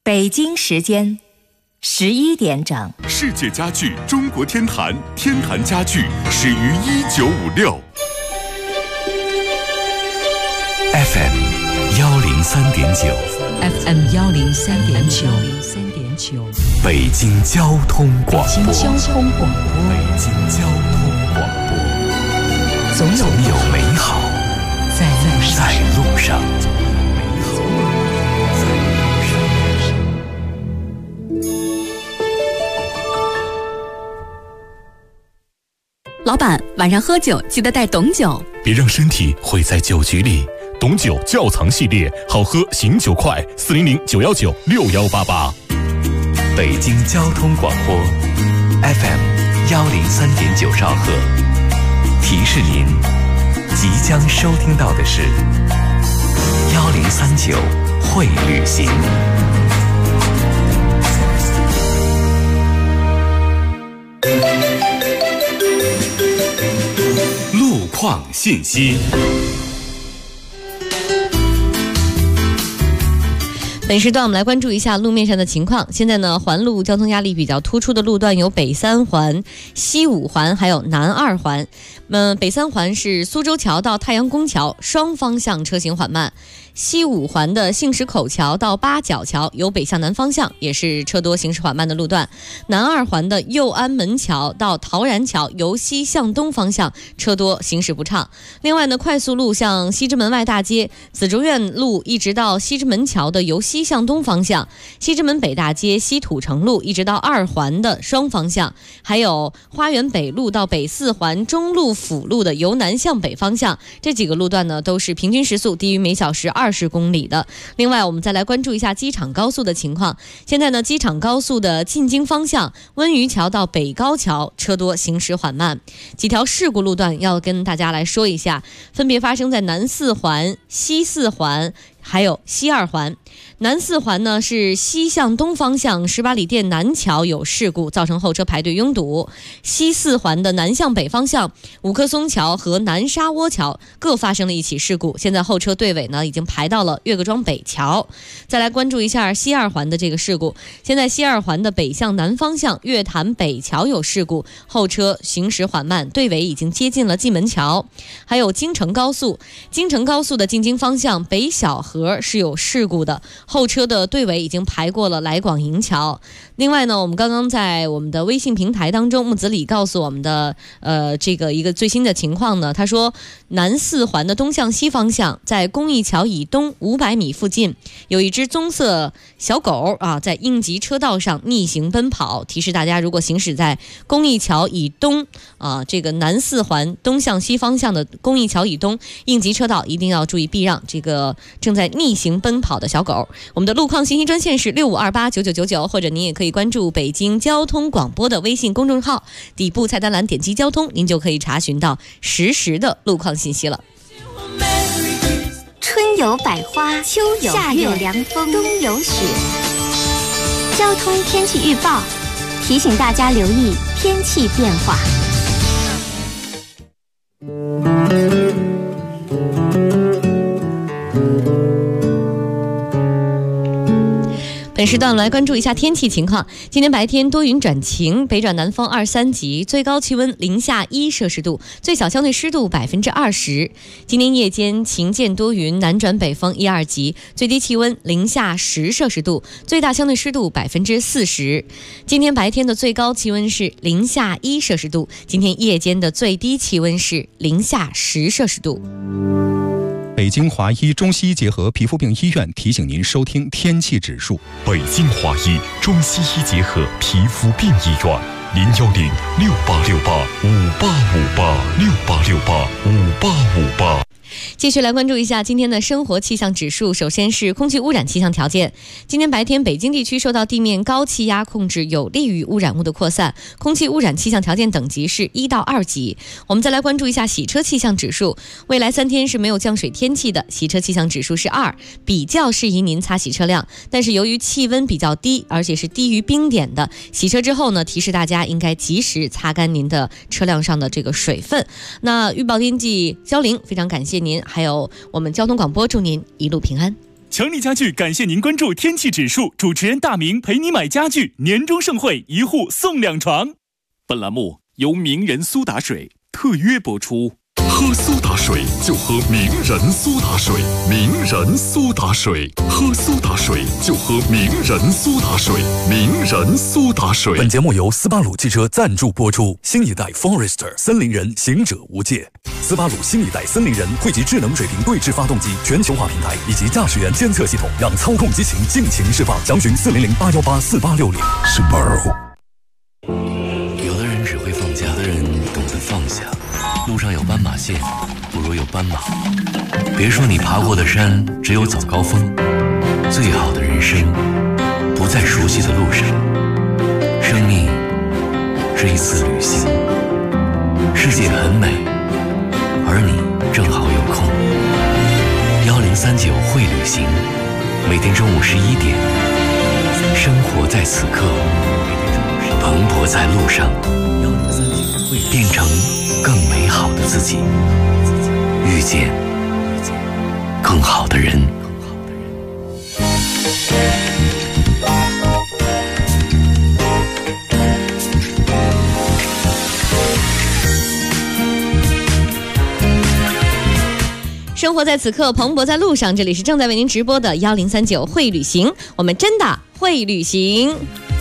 北京时间11点整。 世界家具中国天坛，天坛家具始于1956。 FM 103.9 FM 103.9 北京交通广播。 北京交通广播。 北京交通广播。总有美好在路上。 老板，晚上喝酒记得带董酒， 别让身体毁在酒局里。董酒窖藏系列，好喝醒酒快，400-919-6188。 北京交通广播 FM 103.9兆赫，提示您即将收听到的是1039会旅行。 路况信息。 本时段我们来关注一下路面上的情况。现在呢，环路交通压力比较突出的路段有北三环、西五环还有南二环。北三环是苏州桥到太阳宫桥双方向车行缓慢，西五环的杏石口桥到八角桥由北向南方向也是车多行驶缓慢的路段。南二环的右安门桥到陶然桥由西向东方向车多行驶不畅。另外呢，快速路向西直门外大街、紫竹院路一直到西直门桥的由西向东方向，西直门北大街、西土城路一直到二环的双方向，还有花园北路到北四环中路辅路的由南向北方向，这几个路段呢都是平均时速低于每小时20公里的。另外我们再来关注一下机场高速的情况。现在呢，机场高速的进京方向温榆桥到北高桥车多行驶缓慢。几条事故路段要跟大家来说一下，分别发生在南四环、西四环还有西二环。南四环呢是西向东方向18里店南桥有事故，造成后车排队拥堵。西四环的南向北方向五棵松桥和南沙窝桥各发生了一起事故，现在后车队尾呢已经排到了岳各庄北桥。再来关注一下西二环的这个事故，现在西二环的北向南方向月坛北桥有事故，后车行驶缓慢，队尾已经接近了蓟门桥。还有京承高速的进京方向北小河是有事故的，后车的队尾已经排过了来广营桥。另外呢，我们刚刚在我们的微信平台当中，木子李告诉我们的这个一个最新的情况呢，他说南四环的东向西方向在公益桥以东500米附近有一只棕色小狗在应急车道上逆行奔跑，提示大家如果行驶在公益桥以东这个南四环东向西方向的公益桥以东应急车道一定要注意避让这个正在逆行奔跑的小狗。我们的路况信息专线是65289999，或者您也可以关注北京交通广播的微信公众号，底部菜单栏点击交通，您就可以查询到实时的路况信息了。 春有百花，秋有夏有凉风，冬有雪。交通天气预报提醒大家留意天气变化。 本时段我们来关注一下天气情况。今天白天多云转晴，北转南风2、3级，最高气温零下1摄氏度，最小相对湿度20%。今天夜间晴间多云，南转北风1、2级，最低气温零下10摄氏度，最大相对湿度40%。今天白天的最高气温是零下1摄氏度，今天夜间的最低气温是零下10摄氏度。 北京华医中西医结合皮肤病医院提醒您收听天气指数。 北京华医中西医结合皮肤病医院，010-6868-5858，6868-5858。 继续来关注一下今天的生活气象指数。首先是空气污染气象条件。今天白天北京地区受到地面高气压控制，有利于污染物的扩散，空气污染气象条件等级是1到2级。我们再来关注一下洗车气象指数。未来3天是没有降水天气的，洗车气象指数是2，比较适宜您擦洗车辆。但是由于气温比较低，而且是低于冰点的，洗车之后呢，提示大家应该及时擦干您的车辆上的这个水分。那预报天气交零，非常感谢您，还有我们交通广播，祝您一路平安。 强力家具感谢您关注天气指数，主持人大明陪你买家具，年终盛会，1户送2床。本栏目由名人苏打水特约播出。 喝苏打水就喝名人苏打水，名人苏打水，喝苏打水就喝名人苏打水，名人苏打水。 本节目由斯巴鲁汽车赞助播出。新一代 Forester 森林人，行者无界。斯巴鲁新一代森林人汇集智能水平对置发动机全球化平台以及驾驶员监测系统，让操控激情尽情释放。详询400-818-4860。Subaru。 有的人只会放假，有的人懂得放下。路上有斑马线，不如有斑马。别说你爬过的山只有早高峰，最好的人生不在熟悉的路上。生命是一次旅行，世界很美，而你正好有空。1039会旅行，每天中午11点，生活在此刻，蓬勃在路上，变成更美好的自己，遇见更好的人。 生活在此刻，蓬勃在路上。这里是正在为您直播的1039会旅行，我们真的会旅行。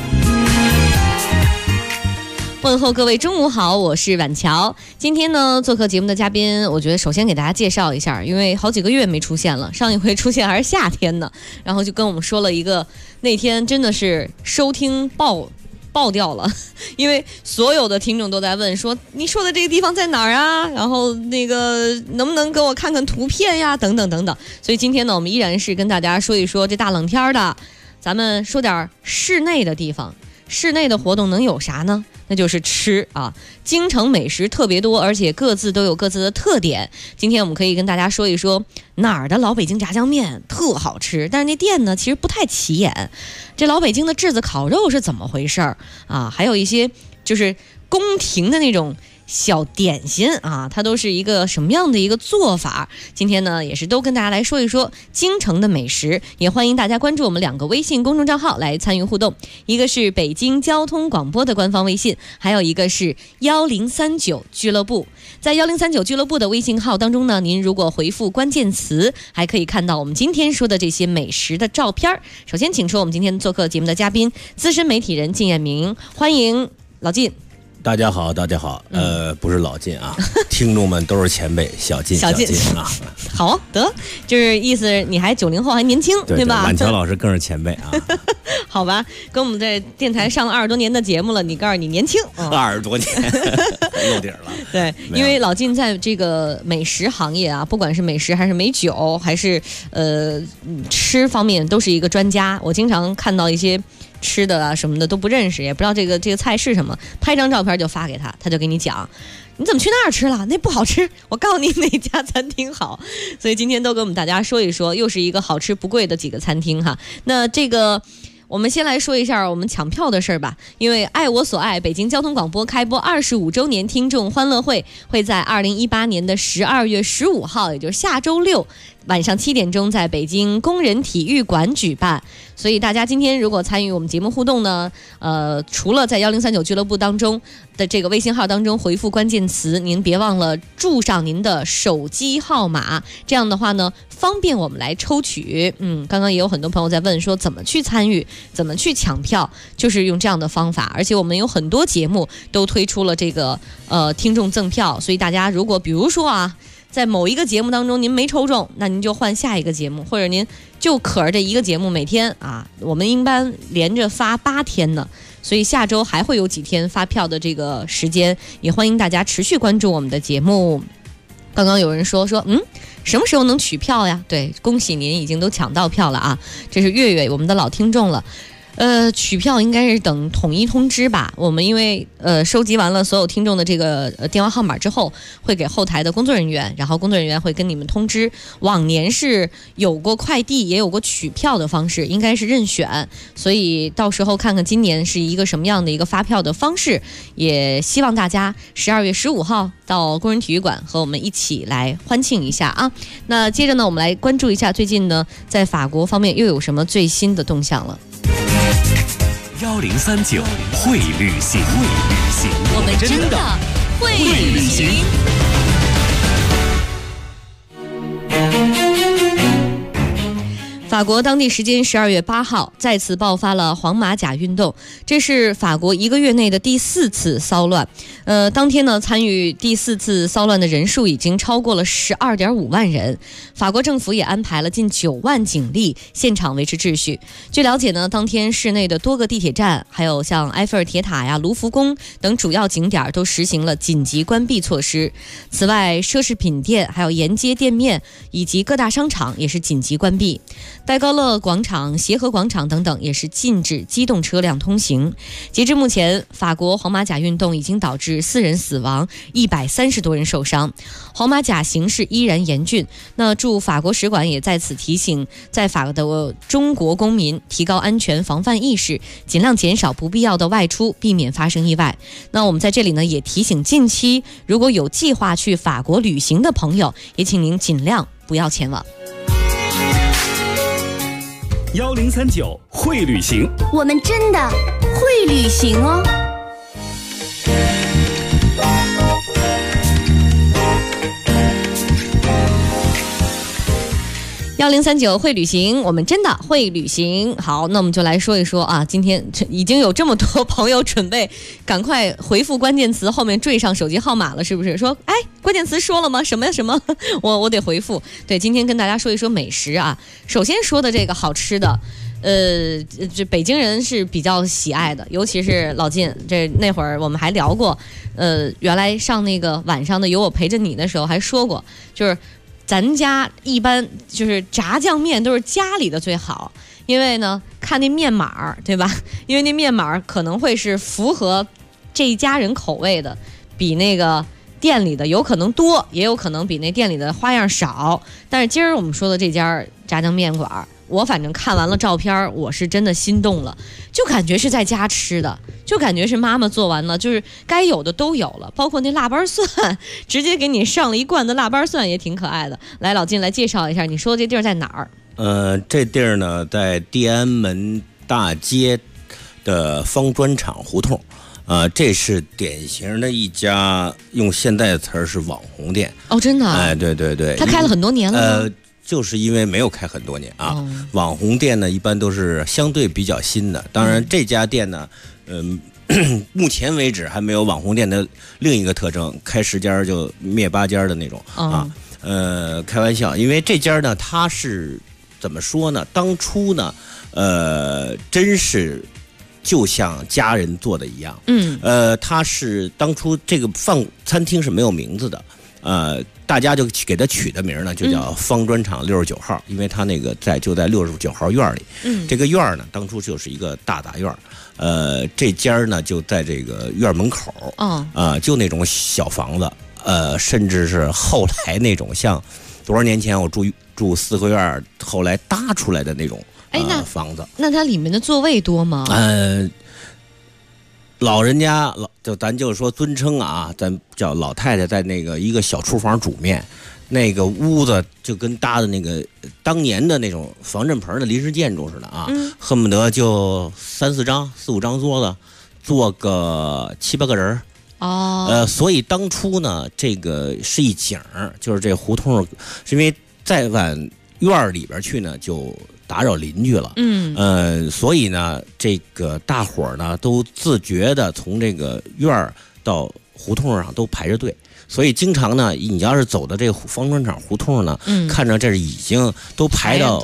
问候各位中午好，我是婉乔。今天呢，做客节目的嘉宾，我觉得首先给大家介绍一下，因为好几个月没出现了，上一回出现还是夏天呢，然后就跟我们说了一个，那天真的是收听爆掉了，因为所有的听众都在问说，你说的这个地方在哪儿啊？然后那个能不能给我看看图片呀？等等等等。所以今天呢，我们依然是跟大家说一说这大冷天的，咱们说点室内的地方。室内的活动能有啥呢？那就是吃啊！京城美食特别多，而且各自都有各自的特点。今天我们可以跟大家说一说哪儿的老北京炸酱面特好吃，但是那店呢其实不太起眼。这老北京的炙子烤肉是怎么回事啊？还有一些就是宫廷的那种小点心啊，它都是一个什么样的一个做法？今天呢，也是都跟大家来说一说京城的美食，也欢迎大家关注我们2个微信公众账号来参与互动，一个是北京交通广播的官方微信，还有一个是1039俱乐部。在1039俱乐部的微信号当中呢，您如果回复关键词，还可以看到我们今天说的这些美食的照片。首先，请出我们今天做客节目的嘉宾，资深媒体人靳彦明，欢迎老靳。 大家好，大家好，不是老靳啊，听众们都是前辈，小靳啊。 好得，就是意思你还90后还年轻，对吧？ 婉乔老师更是前辈啊。 好吧，跟我们在电台上了20多年的节目了，你告诉你年轻 ，20多年露底了。 对，因为老靳在这个美食行业啊，不管是美食还是美酒，还是吃方面，都是一个专家。我经常看到一些吃的啊什么的都不认识，也不知道这个菜是什么，拍张照片就发给他，他就给你讲，你怎么去那儿吃了？那不好吃，我告诉你哪家餐厅好。所以今天都跟我们大家说一说，又是一个好吃不贵的几个餐厅哈。那这个我们先来说一下我们抢票的事儿吧，因为爱我所爱北京交通广播开播25周年听众欢乐会会在2018年的12月15号，也就是下周六晚上7点钟在北京工人体育馆举办。所以大家今天如果参与我们节目互动呢，除了在1039俱乐部当中的这个微信号当中回复关键词，您别忘了注上您的手机号码，这样的话呢方便我们来抽取。刚刚也有很多朋友在问说怎么去参与，怎么去抢票，就是用这样的方法。而且我们有很多节目都推出了这个听众赠票，所以大家如果比如说啊，在某一个节目当中您没抽中，那您就换下一个节目，或者您就可着这一个节目每天啊，我们一般连着发8天呢，所以下周还会有几天发票的这个时间，也欢迎大家持续关注我们的节目。刚刚有人说什么时候能取票呀？对，恭喜您已经都抢到票了啊，这是月月我们的老听众了。 取票应该是等统一通知吧。我们因为收集完了所有听众的这个电话号码之后，会给后台的工作人员，然后工作人员会跟你们通知。往年是有过快递，也有过取票的方式，应该是任选，所以到时候看看今年是一个什么样的一个发票的方式。也希望大家12月15号到工人体育馆和我们一起来欢庆一下啊。那接着呢，我们来关注一下最近呢在法国方面又有什么最新的动向了。 1039会旅行， 我们真的会旅行。法国当地时间12月8号再次爆发了黄马甲运动，这是法国1个月内的第4次骚乱。当天呢，参与第4次骚乱的人数已经超过了12.5万人。法国政府也安排了近9万警力现场维持秩序。据了解呢，当天市内的多个地铁站，还有像埃菲尔铁塔呀、卢浮宫等主要景点都实行了紧急关闭措施。此外，奢侈品店、还有沿街店面以及各大商场也是紧急关闭。戴高乐广场、协和广场等等也是禁止机动车辆通行。截至目前，法国黄马甲运动已经导致4人死亡，130多人受伤。黄马甲形势依然严峻。那驻法国使馆也在此提醒在法的中国公民提高安全防范意识，尽量减少不必要的外出，避免发生意外。那我们在这里呢也提醒近期如果有计划去法国旅行的朋友，也请您尽量不要前往。 1039会旅行， 我们真的会旅行哦。 1039会旅行，我们真的会旅行。好，那我们就来说一说啊，今天已经有这么多朋友准备赶快回复关键词后面缀上手机号码了，是不是？说哎，关键词说了吗？什么呀什么？我得回复。对，今天跟大家说一说美食啊。首先说的这个好吃的，这北京人是比较喜爱的，尤其是老靳。那会儿我们还聊过，原来上那个晚上的有我陪着你的时候还说过，就是咱家一般就是炸酱面都是家里的最好，因为呢看那面码，对吧？因为那面码可能会是符合这一家人口味的，比那个店里的有可能多，也有可能比那店里的花样少。但是今儿我们说的这家炸酱面馆，我反正看完了照片，我是真的心动了，就感觉是在家吃的，就感觉是妈妈做完了，就是该有的都有了，包括那腊八蒜，直接给你上了一罐的腊八蒜，也挺可爱的。来，老靳来介绍一下，你说的这地儿在哪儿？ 这地儿呢在地安门大街的方砖厂胡同。这是典型的一家用现代的词儿是网红店哦，真的？ 哎，对对对， 他开了很多年了吗？ 就是因为没有开很多年啊。网红店呢，一般都是相对比较新的。当然，这家店呢，目前为止还没有网红店的另一个特征，开10家就灭8家的那种啊。开玩笑，因为这家呢，它是怎么说呢？当初呢，真是就像家人做的一样。它是当初这个餐厅是没有名字的。大家就给他取的名呢，就叫方砖厂69号，因为他那个就在69号院里。这个院呢，当初就是一个大院。这家呢就在这个院门口。就那种小房子，甚至是后来那种像多少年前我住四合院后来搭出来的那种房子。 那它里面的座位多吗？ 老人家咱就说尊称啊，咱叫老太太在那个一个小厨房煮面，那个屋子就跟搭的那个当年的那种防震棚的临时建筑似的啊，恨不得就3、4张、4、5张桌子，坐个7、8个人。所以当初呢，这个是一景，就是这胡同，是因为再往院里边去呢，就打扰邻居了。所以呢，这个大伙儿呢都自觉的从这个院到胡同上都排着队，所以经常呢，你要是走到这个方砖厂胡同呢，看着这已经都排到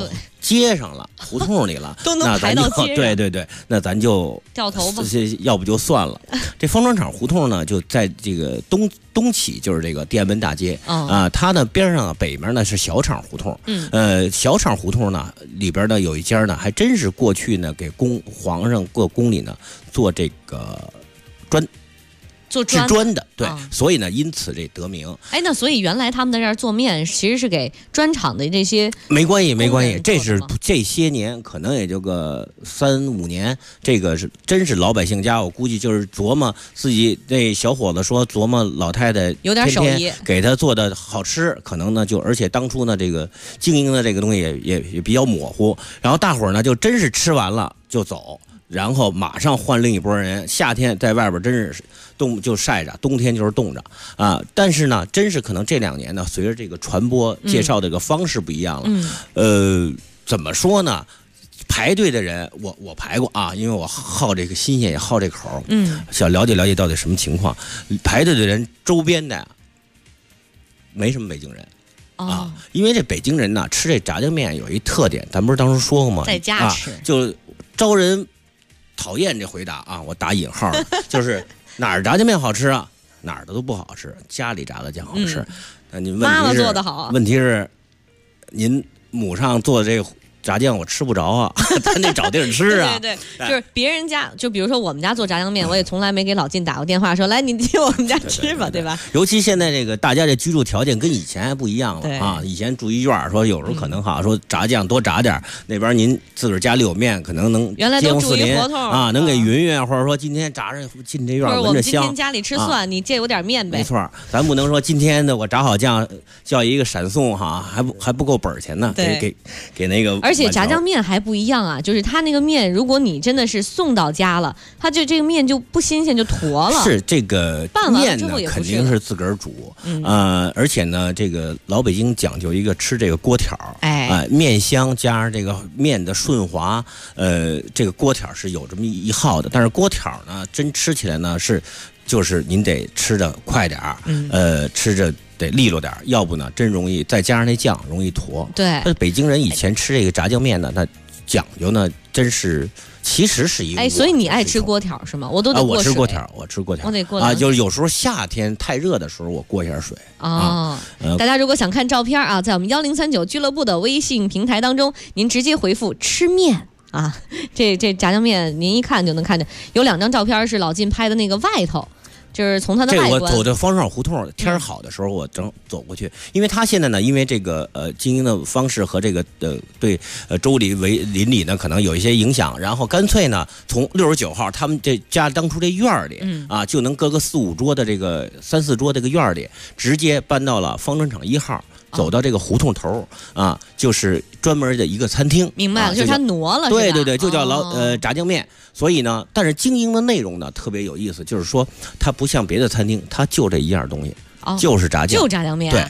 街上了，胡同里了， 都能排到街上。 对，那咱就掉头吧， 要不就算了。这方庄场胡同呢，就在这个东起，就是这个天安门大街啊，它的边上北面呢是小厂胡同，小厂胡同呢里边呢有一家呢，还真是过去呢给皇上过宫里呢做这个制砖的，对，所以呢，因此这得名。 哎，那所以原来他们在这儿做面，其实是给砖厂的这些没关系，这是这些年可能也就个3-5年，这个是真是老百姓家，我估计就是琢磨自己那小伙子说琢磨老太太有点手艺， 天天给他做的好吃，可能呢就而且当初呢这个经营的这个东西也比较模糊，然后大伙儿呢就真是吃完了就走。然后马上换另一拨人，夏天在外边真是就晒着，冬天就是冻着啊。但是呢，真是可能这2年呢，随着这个传播介绍这个方式不一样了。怎么说呢？排队的人，我排过啊，因为我好这个新鲜，也好这口。想了解了解到底什么情况。排队的人周边的没什么北京人。因为这北京人呢，吃这炸酱面有一特点，咱不是当时说过吗？ 在家吃， 就招人讨厌。这回答啊，我打引号，就是哪儿炸酱面好吃啊，哪儿的都不好吃，家里炸的酱好吃。那你妈妈做的好， 问题是您母上做的这个炸酱我吃不着啊，咱得找地儿吃啊。 对，就是别人家，就比如说我们家做炸酱面，我也从来没给老靳打过电话说来你去我们家吃吧，对吧？ 尤其现在这个大家这居住条件跟以前还不一样了啊。以前住一院，说有时候可能说炸酱多炸点，那边您自个儿家里有面，可能能原来都住一胡同啊，能给匀，或者说今天炸着进这院闻着香。 我们今天家里吃蒜，你借我点面呗。 没错，咱不能说今天的我炸好酱叫一个闪送哈，还不够本钱呢，给那个。 而且炸酱面还不一样啊，就是它那个面，如果你真的是送到家了，它就这个面就不新鲜，就坨了。 是这个面呢，肯定是自个儿煮，而且呢，这个老北京讲究一个吃这个锅条，面香加上这个面的顺滑，这个锅条是有这么一号的。但是锅条呢，真吃起来呢就是您得吃的快点儿，吃着得利落点，要不呢真容易再加上那酱容易坨。 对， 北京人以前吃这个炸酱面呢，那讲究呢真是其实是一个。 所以你爱吃锅条是吗？我都得过水。 我吃锅条， 我得过啊，就是有时候夏天太热的时候，我过一下水。 大家如果想看照片啊，在我们1039俱乐部的微信平台当中，您直接回复吃面。这炸酱面您一看就能看见，有2张照片是老靳拍的那个外头，就是从它的外观。 我走的方庄胡同，天好的时候我正走过去，因为他现在呢，因为这个经营的方式和这个对周里邻里呢可能有一些影响，然后干脆呢从69号他们这家当初这院里就能搁个4-5桌的这个3-4桌这个院里，直接搬到了方庄场1号。走到这个胡同头就是专门的一个餐厅。 明白了，就是他挪了。 对，就叫炸酱面。所以呢，但是经营的内容呢特别有意思，就是说它不像别的餐厅，它就这一样东西，就是炸酱， 就炸酱面。 对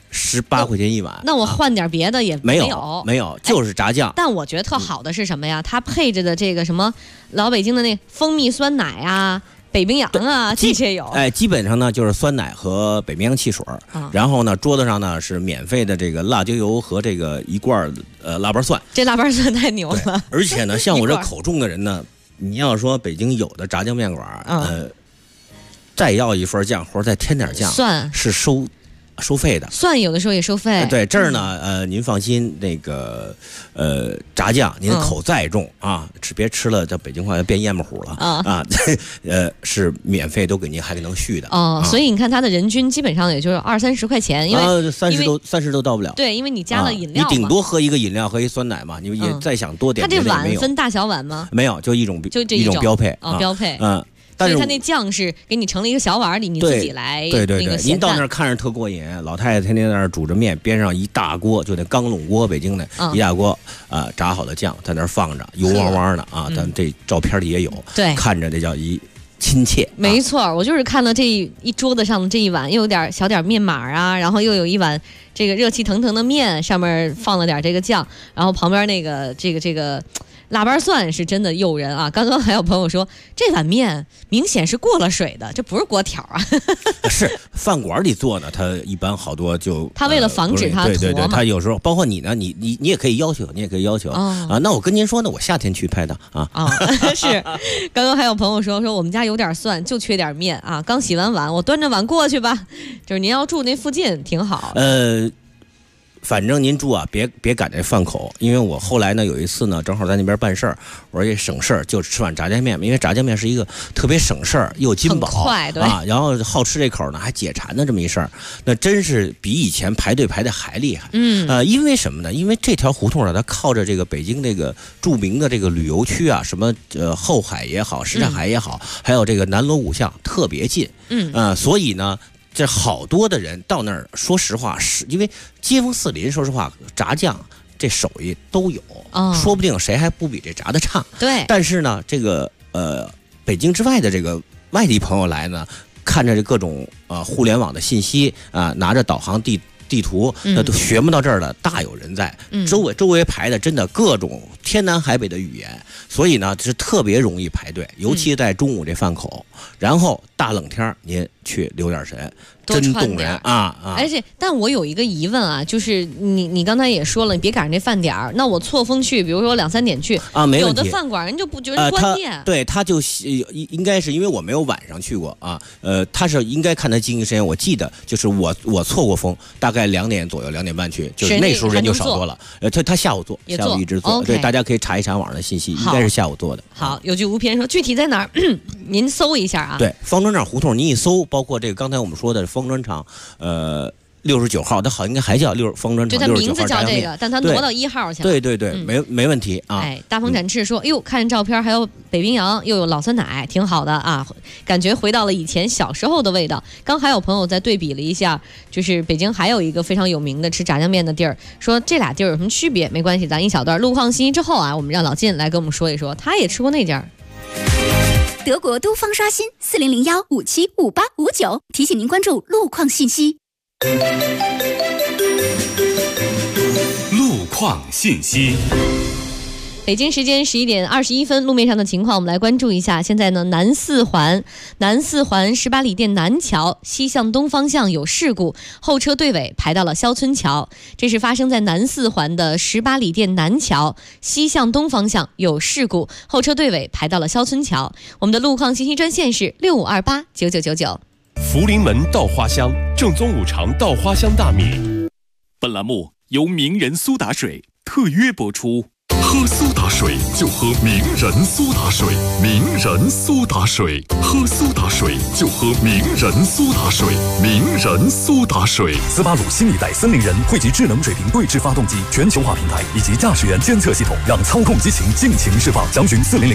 ，18块钱一碗。 那我换点别的也没有，就是炸酱。 但我觉得特好的是什么呀？它配着的这个什么老北京的那蜂蜜酸奶啊。北冰洋啊，这些有。 基本上呢就是酸奶和北冰洋汽水，然后呢桌子上呢是免费的这个辣椒油和这个一罐腊八蒜。 这腊八蒜太牛了。 而且呢，像我这口重的人呢，你要说北京有的炸酱面馆，再要一份酱或者再添点酱， 蒜是收费的， 蒜有的时候也收费。 对，这儿呢，您放心，那个炸酱您口再重别吃了，这北京话要变燕巴虎了是免费都给您，还能续的。 所以你看它的人均基本上也就是20-30块钱，因为 30都到不了。 对，因为你加了饮料， 你顶多喝一个饮料和一酸奶嘛，你也再想多点。 它这碗分大小碗吗？ 没有，就一种标配。 标配。 但是所以它那酱是给你盛了一个小碗里，你自己来。 对，您到那儿看着特过瘾，老太太天天在那儿煮着面，边上一大锅，就那钢笼锅，北京的一大锅炸好的酱在那儿放着，油汪汪的咱这照片里也有。 对， 看着这叫一亲切。 没错，我就是看到这一桌子上的这一碗，又有点小点面码然后又有一碗这个热气腾腾的面上面放了点这个酱，然后旁边那个这个腊八蒜是真的诱人啊！刚刚还有朋友说，这碗面明显是过了水的，这不是锅条啊。 是饭馆里做的，他一般好多就他为了防止它对，他有时候包括你呢，你也可以要求，那我跟您说呢，我夏天去拍的啊。 是，刚刚还有朋友说我们家有点蒜，就缺点面啊，刚洗完碗，我端着碗过去吧。就是您要住那附近挺好。 反正您住啊，别赶这饭口，因为我后来呢有一次呢，正好在那边办事儿，我说也省事儿，就吃碗炸酱面，因为炸酱面是一个特别省事儿又金饱啊，然后好吃这口呢还解馋的这么一事儿，那真是比以前排队排的还厉害。因为什么呢？因为这条胡同呢，它靠着这个北京这个著名的这个旅游区啊，什么后海也好，什刹海也好，还有这个南锣鼓巷特别近。所以呢。这好多的人到那儿，说实话，是因为街坊四邻，说实话，炸酱这手艺都有，说不定谁还不比这炸的差。 对。 但是呢，这个北京之外的这个外地朋友来呢，看着这各种互联网的信息啊，拿着导航地图，那都学不到这儿的大有人在。周围排的真的各种天南海北的语言，所以呢是特别容易排队，尤其在中午这饭口。然后大冷天您去留点神，真动人啊！ 而且，但我有一个疑问啊，就是你刚才也说了，你别赶上这饭点儿，那我错峰去，比如说2、3点去啊，没问题。 有的饭馆人就不觉得关店， 对，他就应该是因为我没有晚上去过啊，他是应该看他经营时间，我记得就是我错过峰，大概2点左右，2点半去，就是那时候人就少多了。他下午做，下午一直做，对，大家可以查一查网上的信息，应该是下午做的。 好，有句无偏说具体在哪儿，您搜一下啊。 对，方砖厂胡同，你一搜，包括这个刚才我们说的方砖厂，69号，它好应该还叫方砖厂69号， 就它名字叫这个，但它挪到1号去了。 对，没问题啊。 大鹏展翅说，哎呦，看照片还有北冰洋，又有老酸奶，挺好的啊，感觉回到了以前小时候的味道。刚还有朋友在对比了一下，就是北京还有一个非常有名的吃炸酱面的地儿，说这俩地儿有什么区别？没关系，咱一小段路况信息之后啊，我们让老靳来跟我们说一说，他也吃过那家。 德国都方刷新4001575859，提醒您关注路况信息。 路况信息。 北京时间11点21分，路面上的情况我们来关注一下。现在呢，南四环18里店南桥西向东方向有事故，后车队尾排到了肖村桥。这是发生在南四环的18里店南桥西向东方向有事故，后车队尾排到了肖村桥。我们的路况信息专线是65289999。 福临门稻花香，正宗五常稻花香大米。 本栏目由名人苏打水特约播出。 喝苏打水就喝名人苏打水，名人苏打水，喝苏打水就喝名人苏打水，名人苏打水。 斯巴鲁新一代森林人汇集智能水平对置发动机全球化平台以及驾驶员监测系统，让操控激情尽情释放。详询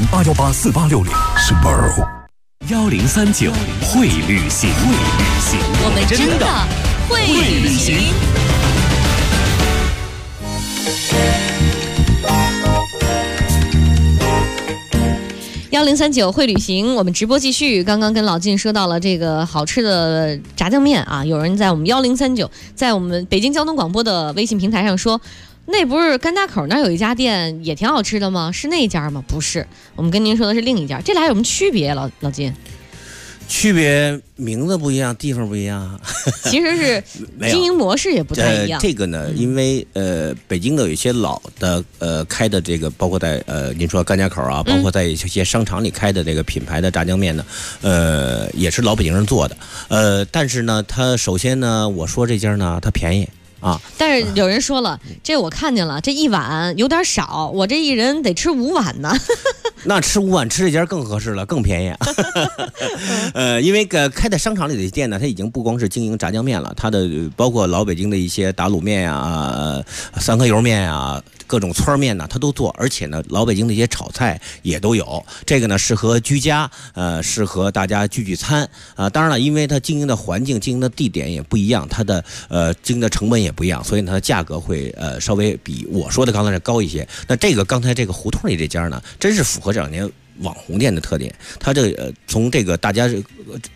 4008184860。Subaru 1039会旅行， 我们真的会旅行。1039会旅行，我们直播继续。刚刚跟老靳说到了这个好吃的炸酱面啊，有人在我们1039，在我们北京交通广播的微信平台上说，那不是甘家口那有一家店也挺好吃的吗？是那家吗？不是，我们跟您说的是另一家。这俩有什么区别？老靳？ 区别名字不一样，地方不一样， 其实是经营模式也不太一样。 这个呢，因为北京的有一些老的开的这个，包括在您说甘家口啊，包括在一些商场里开的这个品牌的炸酱面呢，也是老北京人做的。但是呢，它首先呢，我说这家呢，它便宜。啊！ 但是有人说了，这我看见了，这一碗有点少，我这一人得吃5碗呢。 那吃5碗，吃这家更合适了，更便宜。因为开在商场里的店呢，它已经不光是经营炸酱面了，它的包括老北京的一些打卤面呀、3合油面呀、各种村面呢，它都做，而且呢，老北京的一些炒菜也都有。这个呢，适合居家，适合大家聚餐啊。当然了，因为它经营的环境、经营的地点也不一样，它的经营的成本也不一样，所以它的价格会稍微比我说的刚才这高一些。那这个刚才这个胡同里这家呢，真是符合这2年网红店的特点。它这从这个大家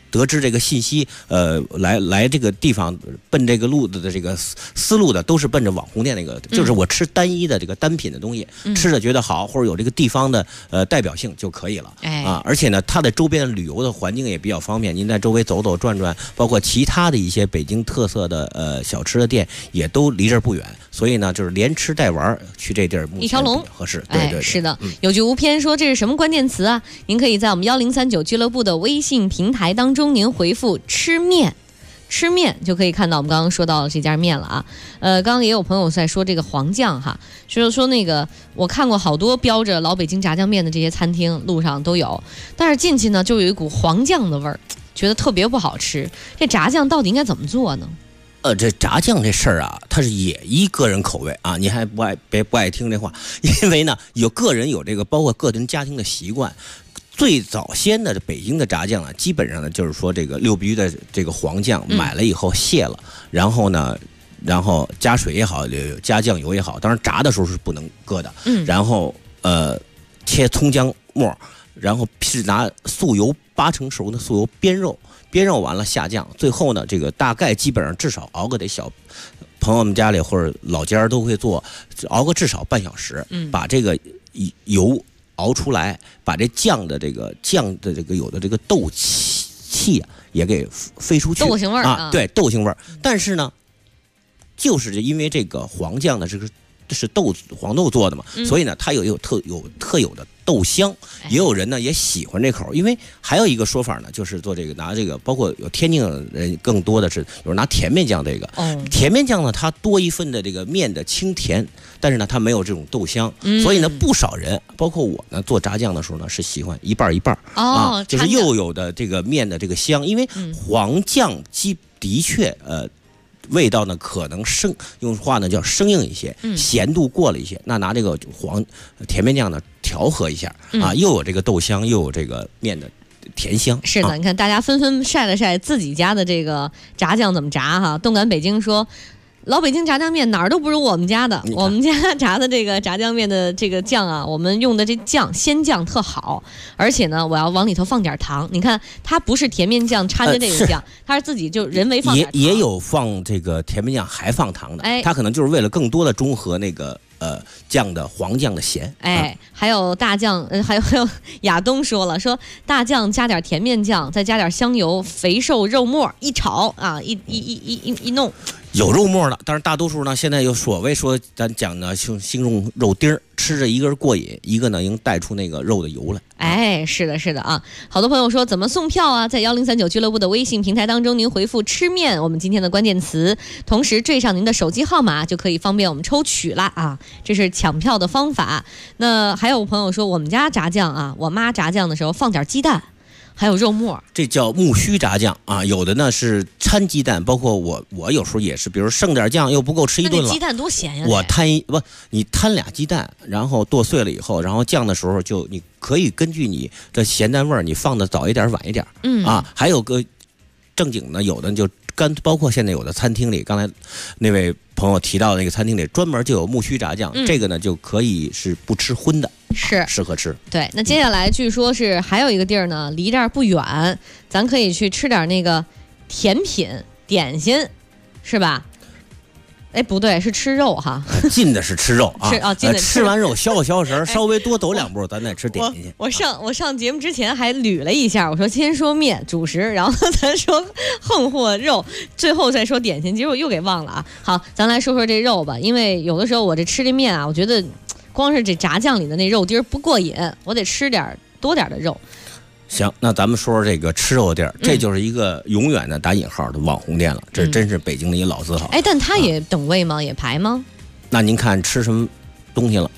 得知这个信息，来这个地方奔这个路子的这个思路的，都是奔着网红店那个，就是我吃单一的这个单品的东西，吃着觉得好，或者有这个地方的代表性就可以了。而且呢，它的周边旅游的环境也比较方便，您在周围走走转转，包括其他的一些北京特色的小吃的店也都离这儿不远，所以呢，就是连吃带玩去这地儿， 一条龙合适。对， 是的。有句无偏说这是什么关键词啊？您可以在我们1039俱乐部的微信平台当中，您回复吃面就可以看到我们刚刚说到这家面了啊。刚刚也有朋友在说这个黄酱哈，说那个我看过好多标着老北京炸酱面的这些餐厅，路上都有，但是进去呢就有一股黄酱的味儿，觉得特别不好吃。这炸酱到底应该怎么做呢？ 这炸酱这事儿啊，它是也依个人口味啊，你还不爱听这话，因为呢个人有这个包括个人家庭的习惯。最早先的北京的炸酱啊，基本上呢就是说这个六必居的这个黄酱买了以后卸了，然后加水也好，加酱油也好，当然炸的时候是不能搁的，然后切葱姜末，然后是拿素油8成熟的素油煸肉完了下酱，最后呢这个大概基本上至少熬个得小。朋友们家里或者老家都会做，熬个至少半小时，把这个油熬出来，把这酱的这个有的这个豆气啊也给飞出去， 豆腥味啊，对，豆腥味。但是呢，就是因为这个黄酱呢，这是黄豆做的嘛，所以呢，它有特有的豆香。也有人呢也喜欢这口，因为还有一个说法呢，就是做这个拿这个，包括有天津人更多的是有人拿甜面酱这个，甜面酱呢它多一份的这个面的清甜，但是呢它没有这种豆香，所以呢不少人，包括我呢做炸酱的时候呢是喜欢一半一半啊，就是又有的这个面的这个香，因为黄酱的确味道呢可能用话呢叫生硬一些，咸度过了一些，那拿这个甜面酱呢调和一下啊，又有这个豆香，又有这个面的甜香。 是的，你看大家纷纷晒了晒自己家的这个炸酱怎么炸哈。动感北京说，老北京炸酱面哪儿都不如我们家的，我们家炸的这个炸酱面的这个酱啊，我们用的这鲜酱特好，而且呢我要往里头放点糖，你看它不是甜面酱掺着这个酱，它是自己就人为放点糖， 也有放这个甜面酱还放糖的，它可能就是为了更多的中和那个酱的黄酱的咸。 还有大酱，还有亚东说了，说大酱加点甜面酱，再加点香油、肥瘦肉末一炒啊，一弄。 有肉末的，但是大多数呢，现在有所谓说咱讲呢，兴用肉丁儿，吃着一个是过瘾，一个呢能带出那个肉的油来。 是的啊，好多朋友说怎么送票啊？在1039俱乐部的微信平台当中，您回复吃面，我们今天的关键词，同时缀上您的手机号码，就可以方便我们抽取啦啊！这是抢票的方法。那还有朋友说，我们家炸酱啊，我妈炸酱的时候放点鸡蛋。还有肉末， 这叫木须炸酱啊。有的呢是掺鸡蛋，包括我有时候也是，比如剩点酱又不够吃一顿了。 那鸡蛋多咸呀！ 你摊俩鸡蛋，然后剁碎了以后，然后酱的时候你可以根据你的咸淡味儿，你放的早一点晚一点。还有个正经的，有的就包括现在有的餐厅里，刚才那位朋友提到的那个餐厅里专门就有木须炸酱，这个呢就可以是不吃荤的。 是适合吃。 对，那接下来据说是还有一个地儿呢，离这儿不远，咱可以去吃点那个甜品点心，是吧？不对，是吃肉哈。 近的是吃肉啊， 吃完肉消神，稍微多走2步，咱再吃点心去。 我上节目之前还捋了一下，我说先说面主食，然后咱说横货肉，最后再说点心，结果又给忘了啊。好，咱来说说这肉吧，因为有的时候我这吃这面啊，我觉得光是这炸酱里的那肉丁不过瘾，我得吃多点的肉。 行，那咱们说说这个吃肉地儿，这就是一个永远的打引号的网红店了，这真是北京的一老字号。 但它也等位吗？也排吗？ 那您看吃什么东西了？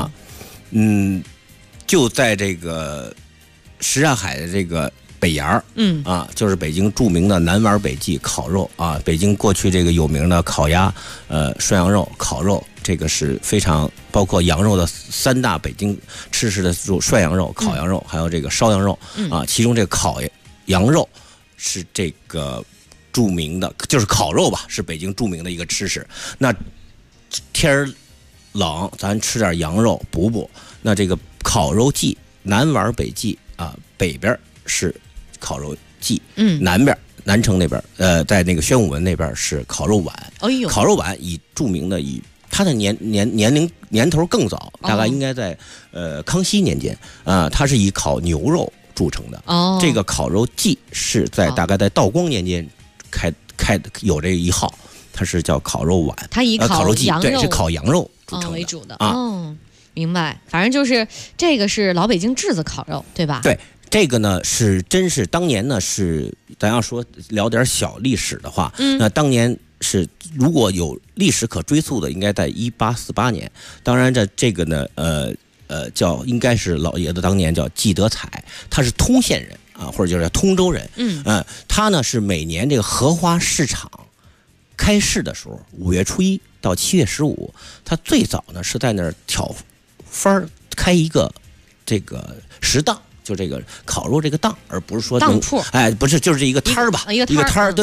就在这个什刹海的这个北沿就是北京著名的南丸北记烤肉啊，北京过去这个有名的烤鸭、涮羊肉、烤肉。这个是非常包括羊肉的3大北京吃食的涮羊肉、烤羊肉，还有这个烧羊肉其中这个烤羊肉是这个著名的，就是烤肉吧，是北京著名的一个吃食。那天冷，咱吃点羊肉补。那这个烤肉记南丸北记北边是烤肉记，南城那边，在那个宣武门那边是烤肉碗。 哎呦， 烤肉碗著名的它的年头更早，大概应该在康熙年间啊，它是以烤牛肉著称的。 哦， 这个烤肉记是大概在道光年间开有这一号，它是叫烤肉碗， 它以烤肉记羊肉对是烤羊肉著称的为主的哦，明白。反正就是这个是老北京炙子烤肉，对吧？ 对。这个呢真是当年呢是咱要说聊点小历史的话，那当年是如果有历史可追溯的，应该在1848年。当然这个呢应该是老爷子当年叫季德彩，他是通县人啊，或者叫通州人。他呢是每年这个荷花市场开市的时候，5月初1到7月15，他最早呢是在那儿挑番开一个这个食档。就这个烤肉这个档，而不是说当铺， 不是，就是一个摊儿吧， 一个摊儿， 对，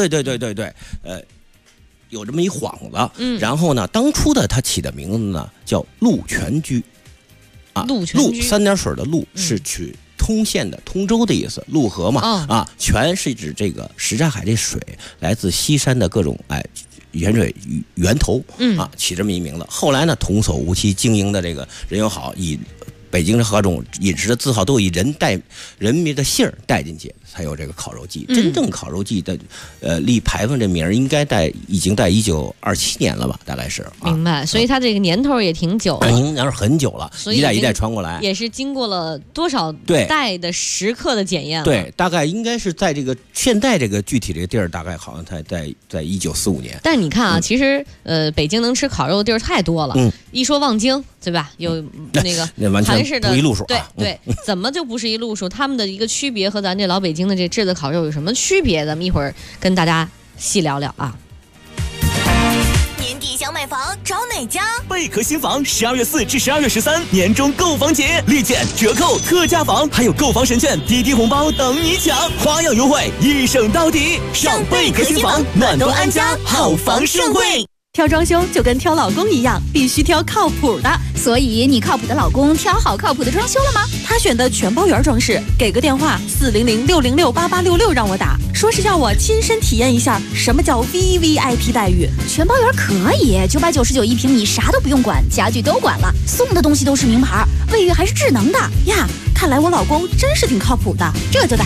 有这么一幌子，然后呢，当初的他起的名字呢叫鹿泉居， 鹿 3点水的鹿是取通县的通州的意思，鹿河嘛，泉是指这个什刹海这水来自西山的各种盐水源头，起这么一名字。后来呢，童叟无欺，经营的这个人又好，以北京的各种饮食的字号都以人民的姓带进去，才有这个烤肉记。真正烤肉记的立牌坊这名儿已经在1927年了吧，大概是。 明白，所以它这个年头也挺久了， 年头很久了，一代一代传过来， 也是经过了多少代的食客的检验了。 对，大概应该是在这个现在这个具体这个地儿，大概好像在1945年。 但你看啊，其实北京能吃烤肉的地儿太多了。一说望京，对吧？有那个韩式的不一路数， 对，怎么就不是一路数？他们的一个区别和咱这老北京的这炙子烤肉有什么区别？咱们一会儿跟大家细聊聊啊。 年底想买房找哪家？ 贝壳新房12月4至12月13年终购房节，立减、折扣、特价房，还有购房神券、滴滴红包等你抢，花样优惠一省到底。上贝壳新房，暖冬安家，好房盛会。 挑装修就跟挑老公一样，必须挑靠谱的。 所以你靠谱的老公挑好靠谱的装修了吗？ 他选的全包圆装饰，给个电话400-606-8866让我打，说是叫我亲身体验一下什么叫 VVIP 待遇。 全包圆可以，999一平米，啥都不用管，家具都管了，送的东西都是名牌，卫浴还是智能的呀。看来我老公真是挺靠谱的，这就打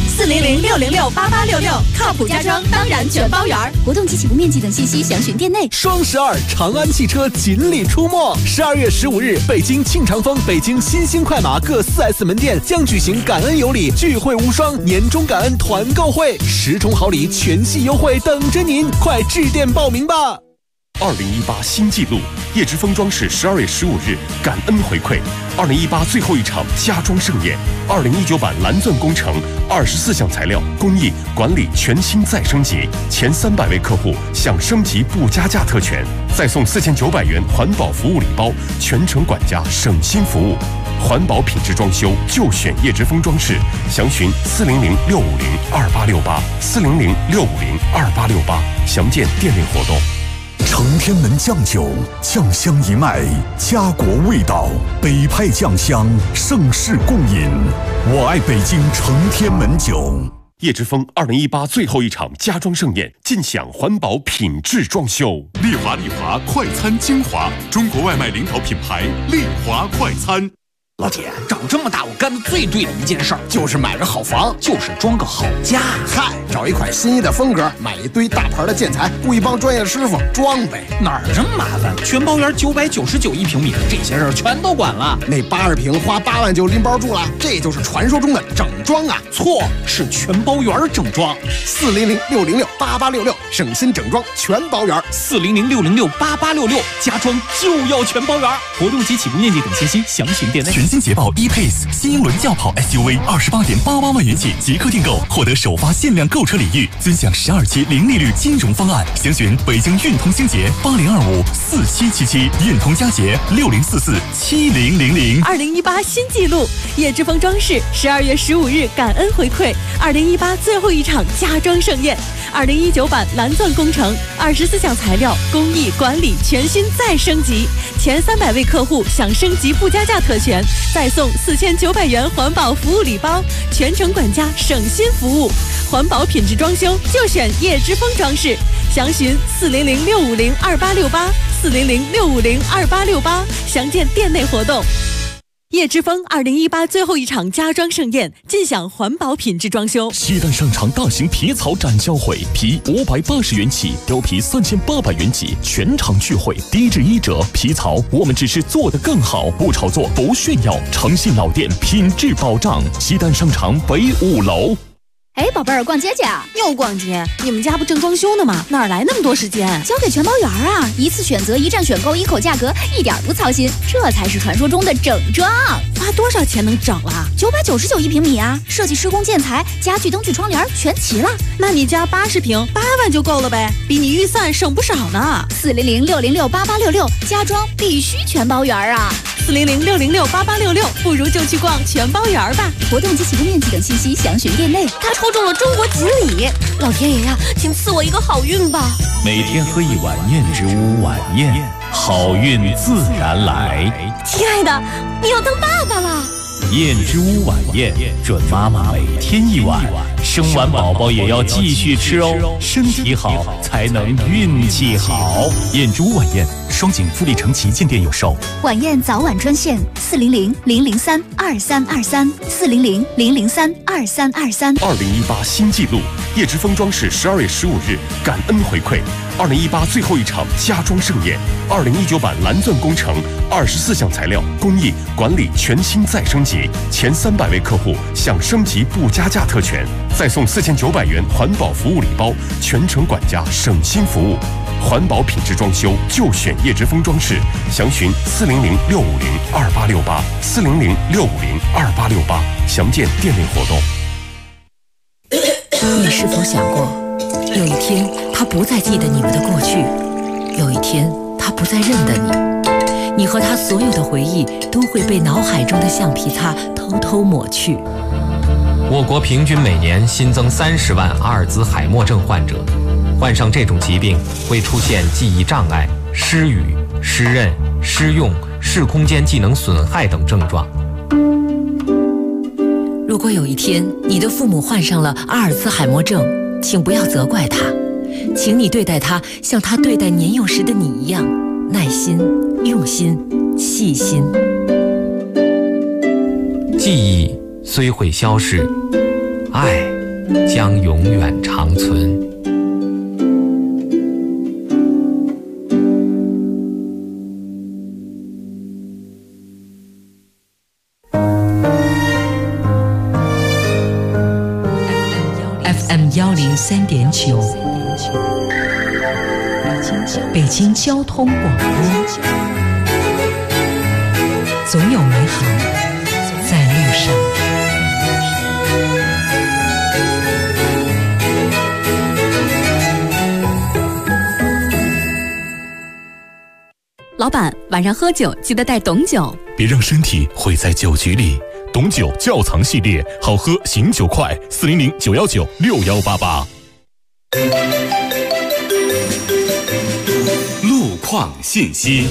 400-606-8866，靠谱家装当然全包圆。 活动及起步面积等信息详询店内。 双12长安汽车锦鲤出没，12月15日，北京庆长丰、北京新兴快马各4S 门店将举行感恩有礼聚会无双年终感恩团购会，10重好礼全系优惠等着您，快致电报名吧。 2018新纪录，叶之峰装饰12月15日感恩回馈2018最后一场家装盛宴，2019版蓝钻工程24项材料工艺管理全新再升级，前300位客户享升级不加价特权，再送4900元环保服务礼包，全程管家省心服务。环保品质装修就选叶之峰装饰，详询400-650-2868，400-650-2868，详见店内活动。 承天门酱酒，酱香一脉，家国味道，北派酱香，盛世共饮。我爱北京承天门酒。 叶之峰2018最后一场家装盛宴，尽享环保品质装修。 丽华快餐精华，中国外卖领导品牌丽华快餐。 老铁，长这么大我干的最对的一件事儿，就是买个好房，就是装个好家。 嗨，找一款心仪的风格，买一堆大牌的建材，雇一帮专业师傅装呗。 哪儿这么麻烦？全包圆999一平米，这些事儿全都管了。 那80平花8万就拎包住了，这就是传说中的整装啊！ 错，是全包圆整装。 400-606-8866，省心整装全包圆。 400-606-8866，家装就要全包圆。活动及起步面积等信息详询店内。 全新捷豹 E-Pace 新英伦轿跑 SUV28.88万元起即刻订购，获得首发限量购车礼遇，尊享12期零利率金融方案。详询北京运通星捷80254777，运通佳捷60447000。 2018新纪录，叶之峰装饰12月15日感恩回馈2018最后一场家装盛宴，2019版蓝钻工程24项材料工艺管理全新再升级， 前300位客户享升级不加价特权，再送4900元环保服务礼包，全程管家省心服务，环保品质装修就选叶之峰装饰，详询400-650-2868，400-650-2868，详见店内活动。叶之峰2018最后一场家装盛宴，尽享环保品质装修。 西单商场大型皮草展销会，皮580元起，貂皮3800元起，全场聚会，低至1折。皮草我们只是做得更好，不炒作，不炫耀，诚信老店，品质保障。西单商场北5楼。 哎，宝贝儿，逛街去啊？ 又逛街？你们家不正装修呢吗？哪来那么多时间？ 交给全包园啊！一次选择，一站选购，一口价格，一点不操心，这才是传说中的整装。 花多少钱能整了 ？999一平米啊！设计、施工、建材、家具、灯具、窗帘全齐了。 那你家80平，8万就够了呗，比你预算省不少呢。 400-606-8866，家装必须全包园啊 ！400-606-8866，不如就去逛全包园吧。 活动及起步面积等信息详询店内。 他抽中了中国锦鲤，老天爷呀，请赐我一个好运吧！ 每天喝一碗燕之屋晚宴，好运自然来。 亲爱的，你要当爸爸了。 燕之屋晚宴，准妈妈每天一碗，生完宝宝也要继续吃哦，身体好才能运气好。燕之屋晚宴，双井富力城旗舰店有售。 晚宴早晚专线400-003-2323，400-003-2323。 2018新纪录，叶之峰装饰12月15日感恩回馈，2018最后一场家装盛宴，2019版蓝钻工程，24项材料工艺管理全新再升级，前300位客户享升级不加价特权，再送4900元环保服务礼包，全程管家省心服务。环保品质装修就选叶之峰装饰，详询400-650-2868，400-650-2868，详见店内活动。 你是否想过，有一天他不再记得你们的过去，有一天他不再认得你，你和他所有的回忆都会被脑海中的橡皮擦偷偷抹去。 我国平均每年新增30万阿尔兹海默症患者，患上这种疾病会出现记忆障碍、失语、失认、失用、视空间技能损害等症状。 如果有一天你的父母患上了阿尔兹海默症，请不要责怪他，请你对待他像他对待年幼时的你一样，耐心、用心、细心。 记忆虽会消逝，爱将永远长存。 FM103.9，北京交通广播，总有美好在路上。 老板，晚上喝酒记得带董酒， 别让身体毁在酒局里。董酒窖藏系列，好喝醒酒快，400-919-6188。 路况信息。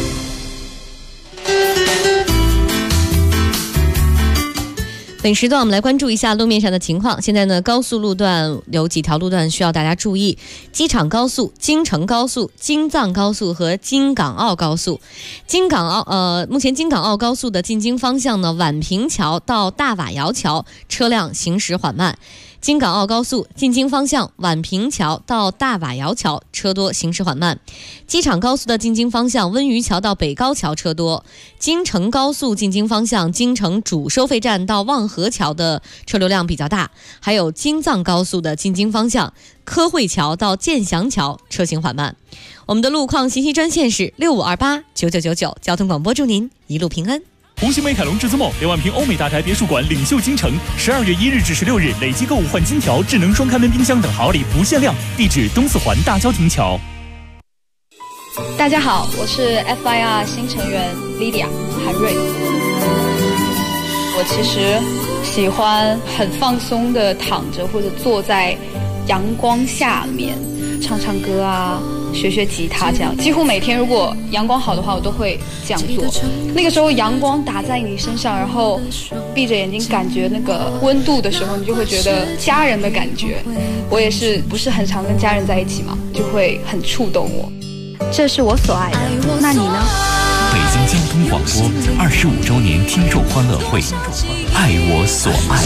本时段我们来关注一下路面上的情况。现在呢，高速路段有几条路段需要大家注意：机场高速、京承高速、京藏高速和京港澳高速。目前京港澳高速的进京方向呢，宛平桥到大瓦窑桥车辆行驶缓慢。京港澳高速进京方向宛平桥到大瓦窑桥车多，行驶缓慢。机场高速的进京方向温榆桥到北高桥车多。京承高速进京方向京承主收费站到望河桥的车流量比较大。还有京藏高速的进京方向科汇桥到建祥桥车行缓慢。我们的路况信息专线是6528-9999，交通广播祝您一路平安。 红星美凯龙至尊梦2万平欧美大宅别墅馆领袖京城，12月1日至16日累计购物换金条、智能双开门冰箱等好礼不限量。地址东四环大郊亭桥。 大家好，我是 FIR 新成员 Lydia 韩瑞。我其实喜欢很放松的躺着或者坐在阳光下面，唱唱歌啊， 学学吉他这样。几乎每天如果阳光好的话，我都会这样做。那个时候阳光打在你身上，然后闭着眼睛感觉那个温度的时候，你就会觉得家人的感觉。我也是不是很常跟家人在一起嘛，就会很触动我。这是我所爱的，那你呢？ 北京交通广播25周年听众欢乐会，爱我所爱。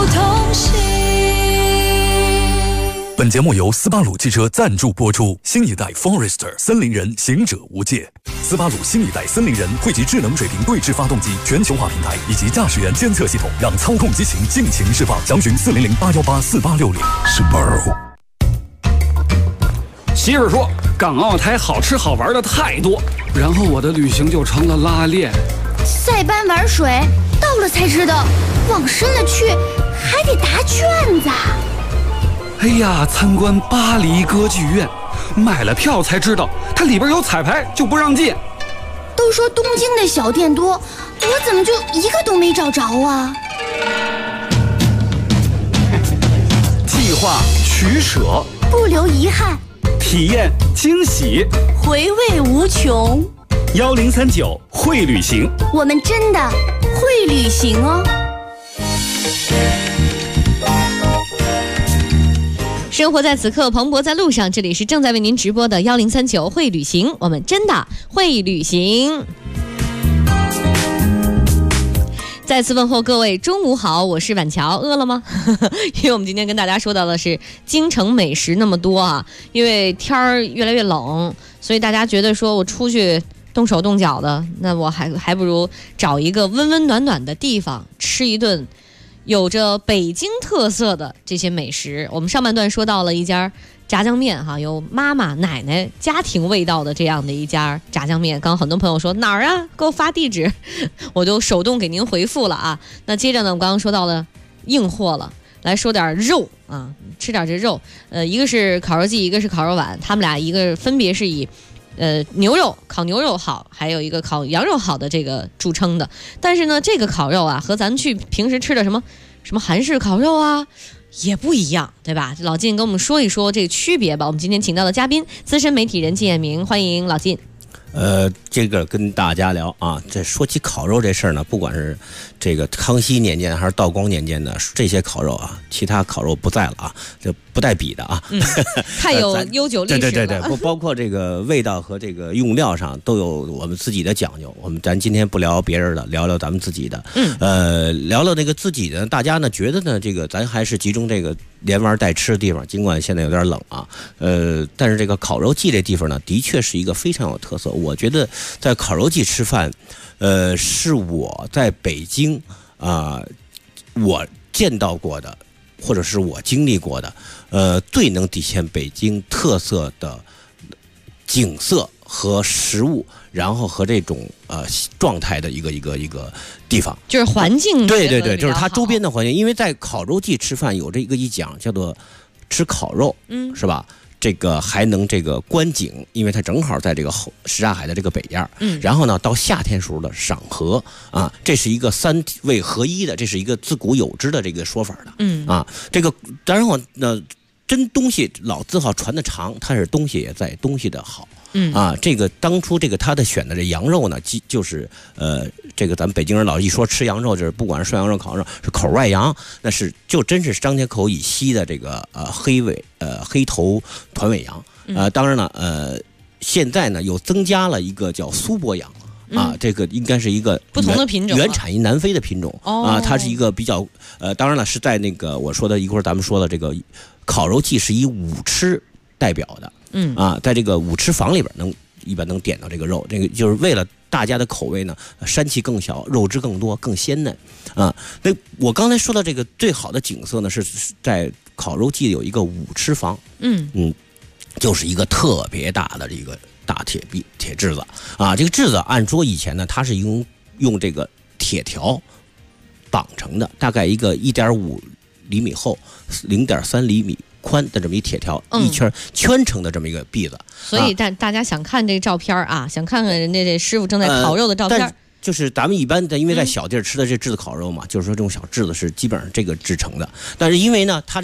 本节目由斯巴鲁汽车赞助播出。新一代 Forester 森林人行者无界，斯巴鲁新一代森林人汇集智能水平对置发动机全球化平台以及驾驶员监测系统，让操控激情尽情释放。详询400-818-4860。Subaru。 媳妇说，港澳台好吃好玩的太多，然后我的旅行就成了拉练。 塞班玩水，到了才知道，往深了去还得答卷子。 哎呀，参观巴黎歌剧院，买了票才知道它里边有彩排，就不让进。 都说东京的小店多，我怎么就一个都没找着啊？ 计划取舍， 不留遗憾， 体验惊喜， 回味无穷。 1039会旅行， 我们真的会旅行哦。 生活在此刻，蓬勃在路上。这里是正在为您直播的1039会旅行，我们真的会旅行。再次问候各位中午好，我是婉乔。饿了吗？因为我们今天跟大家说到的是京城美食那么多啊，因为天儿越来越冷，所以大家觉得说我出去动手动脚的，那我还不如找一个温温暖暖的地方吃一顿有着北京特色的这些美食。我们上半段说到了一家炸酱面哈，有妈妈奶奶家庭味道的这样的一家炸酱面。刚刚很多朋友说哪儿啊，给我发地址，我就手动给您回复了啊。那接着呢，我刚刚说到了硬货了，来说点肉啊，吃点这肉。一个是烤肉季，一个是烤肉碗，他们俩一个分别是以牛肉烤牛肉好，还有一个烤羊肉好的这个著称的。但是呢，这个烤肉啊，和咱们去平时吃的什么韩式烤肉啊也不一样，对吧？老靳跟我们说一说这个区别吧。我们今天请到的嘉宾，资深媒体人靳彦明，欢迎老靳。 这个跟大家聊啊，这说起烤肉这事儿呢，不管是这个康熙年间还是道光年间的这些烤肉啊，其他烤肉不在了啊，这不带比的啊， 太有悠久历史了。 对，不包括这个味道和这个用料上都有我们自己的讲究。咱今天不聊别人的，聊聊咱们自己的。聊聊那个自己的，大家呢觉得呢，这个咱还是集中这个连玩带吃的地方，尽管现在有点冷啊，但是这个烤肉季这地方呢，的确是一个非常有特色。我觉得在烤肉季吃饭，是我在北京我见到过的，或者是我经历过的，最能体现北京特色的景色和食物，然后和这种状态的一个地方， 就是环境。 对，就是它周边的环境。因为在烤肉季吃饭有这一讲叫做吃烤肉，是吧？这个还能这个观景，因为它正好在这个什刹海的这个北边。然后呢，到夏天时候的赏荷啊，这是一个三位合一的，这是一个自古有之的这个说法的。这个然后呢，真东西老字号传的长，它是东西也在，东西的好。这个当初这个他的选的这羊肉呢，就是这个咱们北京人老一说吃羊肉，就是不管是涮羊肉、烤肉，是口外羊，那是就真是张家口以西的这个黑头团尾羊。当然了，现在呢又增加了一个叫苏泊羊。这个应该是一个不同的品种， 原产于南非的品种。它是一个比较当然了是在那个我说的一会儿咱们说的这个烤肉季是以舞吃代表的。在这个舞吃房里边一般能点到这个肉，这个就是为了大家的口味呢，膻气更小，肉质更多，更鲜嫩。那我刚才说到这个最好的景色呢，是在烤肉季有一个舞吃房。就是一个特别大的这个大铁质子啊，这个质子按说以前呢，它是用这个铁条绑成的，大概一个1.5厘米厚、0.3厘米宽的这么一铁条，一圈圈成的这么一个篦子。 所以大家想看这个照片啊，想看看人家这师傅正在烤肉的照片。 就是咱们一般因为在小地儿吃的这炙子烤肉嘛，就是说这种小炙子是基本上这个制成的。但是因为呢，它这个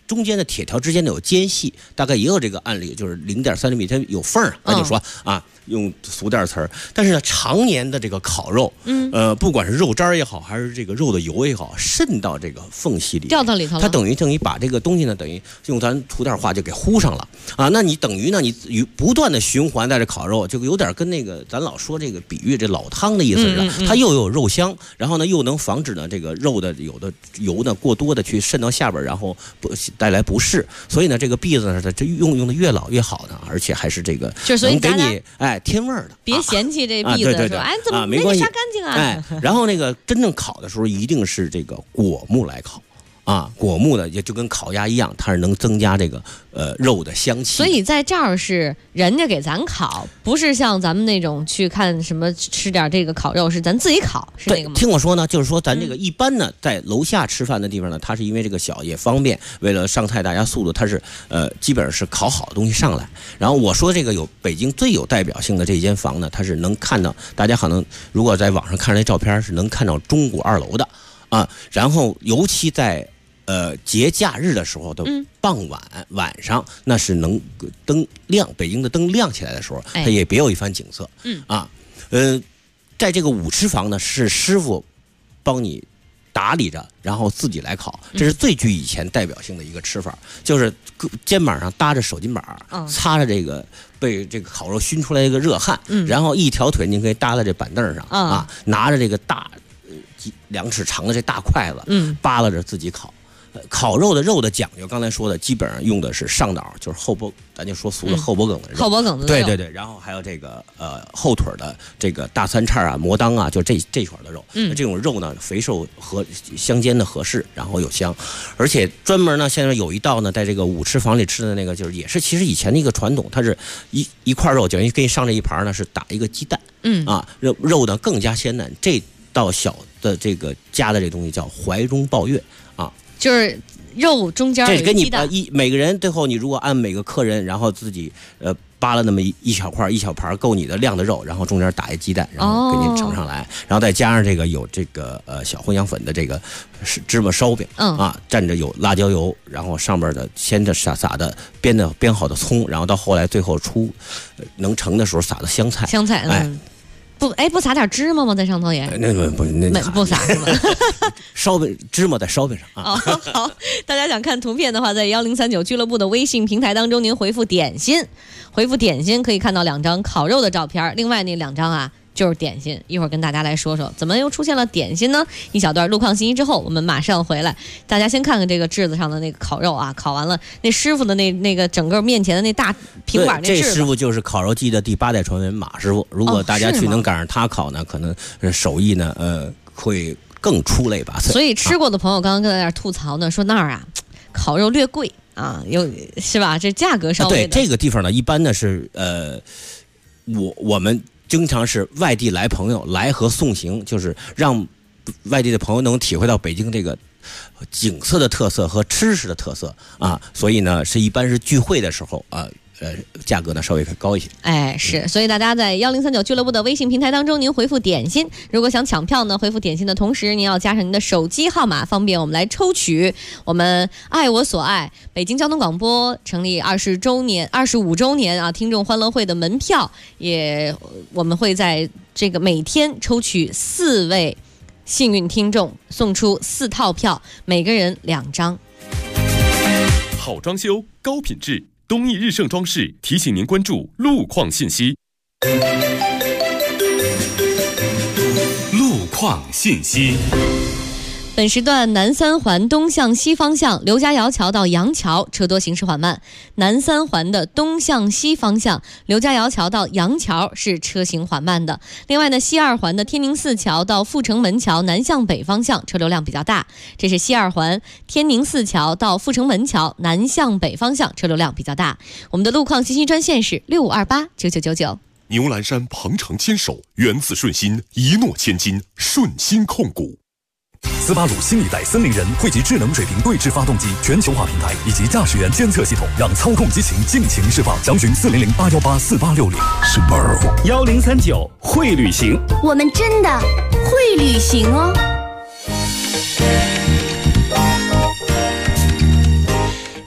中间的铁条之间的有间隙，大概也有这个案例，就是0.3厘米，它有缝儿，那就说啊，用俗点词儿。但是呢，常年的这个烤肉，不管是肉渣也好，还是这个肉的油也好，渗到这个缝隙里， 掉到里头了， 它等于把这个东西呢，等于用咱土点话就给糊上了啊。那你等于呢，你不断的循环在这烤肉，就有点跟那个咱老说这个比喻这老汤的意思似的，它又有肉香，然后呢又能防止呢这个肉的有的油呢过多的去渗到下边，然后带来不适。所以呢，这个篦子呢，它用的越老越好呢，而且还是这个能给你添味儿的。 别嫌弃这篦子，说哎怎么没给杀干净啊？ 哎，然后那个真正烤的时候，一定是这个果木来烤。啊，果木的也就跟烤鸭一样，它是能增加这个肉的香气。 所以在这儿是人家给咱烤，不是像咱们那种去看什么吃点这个烤肉，是咱自己烤，是那个吗？ 听我说呢，就是说咱这个一般呢，在楼下吃饭的地方呢，它是因为这个小也方便，为了上菜大家速度，它是基本上是烤好的东西上来。然后我说这个有北京最有代表性的这间房呢，它是能看到，大家可能如果在网上看这照片，是能看到中国2楼的啊。然后尤其在节假日的时候的傍晚上，那是能灯亮，北京的灯亮起来的时候，它也别有一番景色。在这个午吃房呢，是师傅帮你打理着，然后自己来烤，这是最具以前代表性的一个吃法，就是肩膀上搭着手巾板，擦着这个被这个烤肉熏出来一个热汗，然后一条腿您可以搭在这板凳上啊，拿着这个大2尺长的这大筷子，扒拉着自己烤。烤肉的讲究，刚才说的基本上用的是上脑，就是后脖，咱就说俗了后脖梗的肉， 后脖梗子的肉，对，然后还有这个后腿的这个大三叉啊、魔当啊，就这圈的肉，这种肉呢肥瘦相间的合适，然后有香，而且专门呢现在有一道呢，在这个午吃房里吃的那个，就是也是其实以前的一个传统，它是一块肉，等于给你上这一盘呢是打一个鸡蛋，肉呢更加鲜嫩，这道小的这个加的这东西叫怀中抱月啊。 就是肉中间这给你每个人最后你如果按每个客人，然后自己扒了那么一小块一小盘够你的量的肉，然后中间打一鸡蛋，然后给您盛上来，然后再加上这个有这个小茴香粉的这个芝麻烧饼，蘸着有辣椒油，然后上面的先着撒的煸好的葱，然后到后来最后能盛的时候撒的香菜， 不撒点芝麻吗？在上头也那个不撒是吗？ 烧饼芝麻在烧饼上啊。 好，大家想看图片的话，在1039俱乐部的微信平台当中，您回复点心可以看到2张烤肉的照片，另外那2张啊就是点心。一会儿跟大家来说说怎么又出现了点心呢？一小段路况信息之后，我们马上回来。大家先看看这个炙子上的那个烤肉啊，烤完了那师傅的那个整个面前的那大平板那炙子， 这师傅就是烤肉季的第8代传人马师傅。如果大家去能赶上他烤呢，可能手艺呢会更出类拔萃。 所以吃过的朋友刚刚在那儿吐槽呢，说那儿啊烤肉略贵啊，是吧？这价格稍微对这个地方呢，一般呢是我们经常是外地来朋友来和送行，就是让外地的朋友能体会到北京这个景色的特色和吃食的特色啊，所以呢一般是聚会的时候啊。价格呢稍微高一些。 是，所以大家在1039俱乐部的微信平台当中，您回复点心。如果想抢票呢，回复点心的同时，您要加上您的手机号码，方便我们来抽取我们爱我所爱北京交通广播成立25周年啊听众欢乐会的门票，我们会在这个每天抽取4位幸运听众，送出4套票，每个人2张。 好装修，高品质。东义日盛装饰提醒您关注路况信息。 路况信息。 本时段南三环东向西方向刘家窑桥到杨桥车多行驶缓慢，南三环的东向西方向刘家窑桥到杨桥是车行缓慢的。另外呢，西二环的天宁寺桥到阜成门桥南向北方向车流量比较大，这是西二环天宁寺桥到阜成门桥南向北方向车流量比较大。我们的路况信息专线是65289999。 牛栏山鹏程牵手，源自顺心，一诺千金，顺心控股。 斯巴鲁新一代森林人汇集智能水平对置发动机全球化平台以及驾驶员监测系统，让操控激情尽情释放。详询400-818-4860。Subaru 1039会旅行， 我们真的会旅行哦。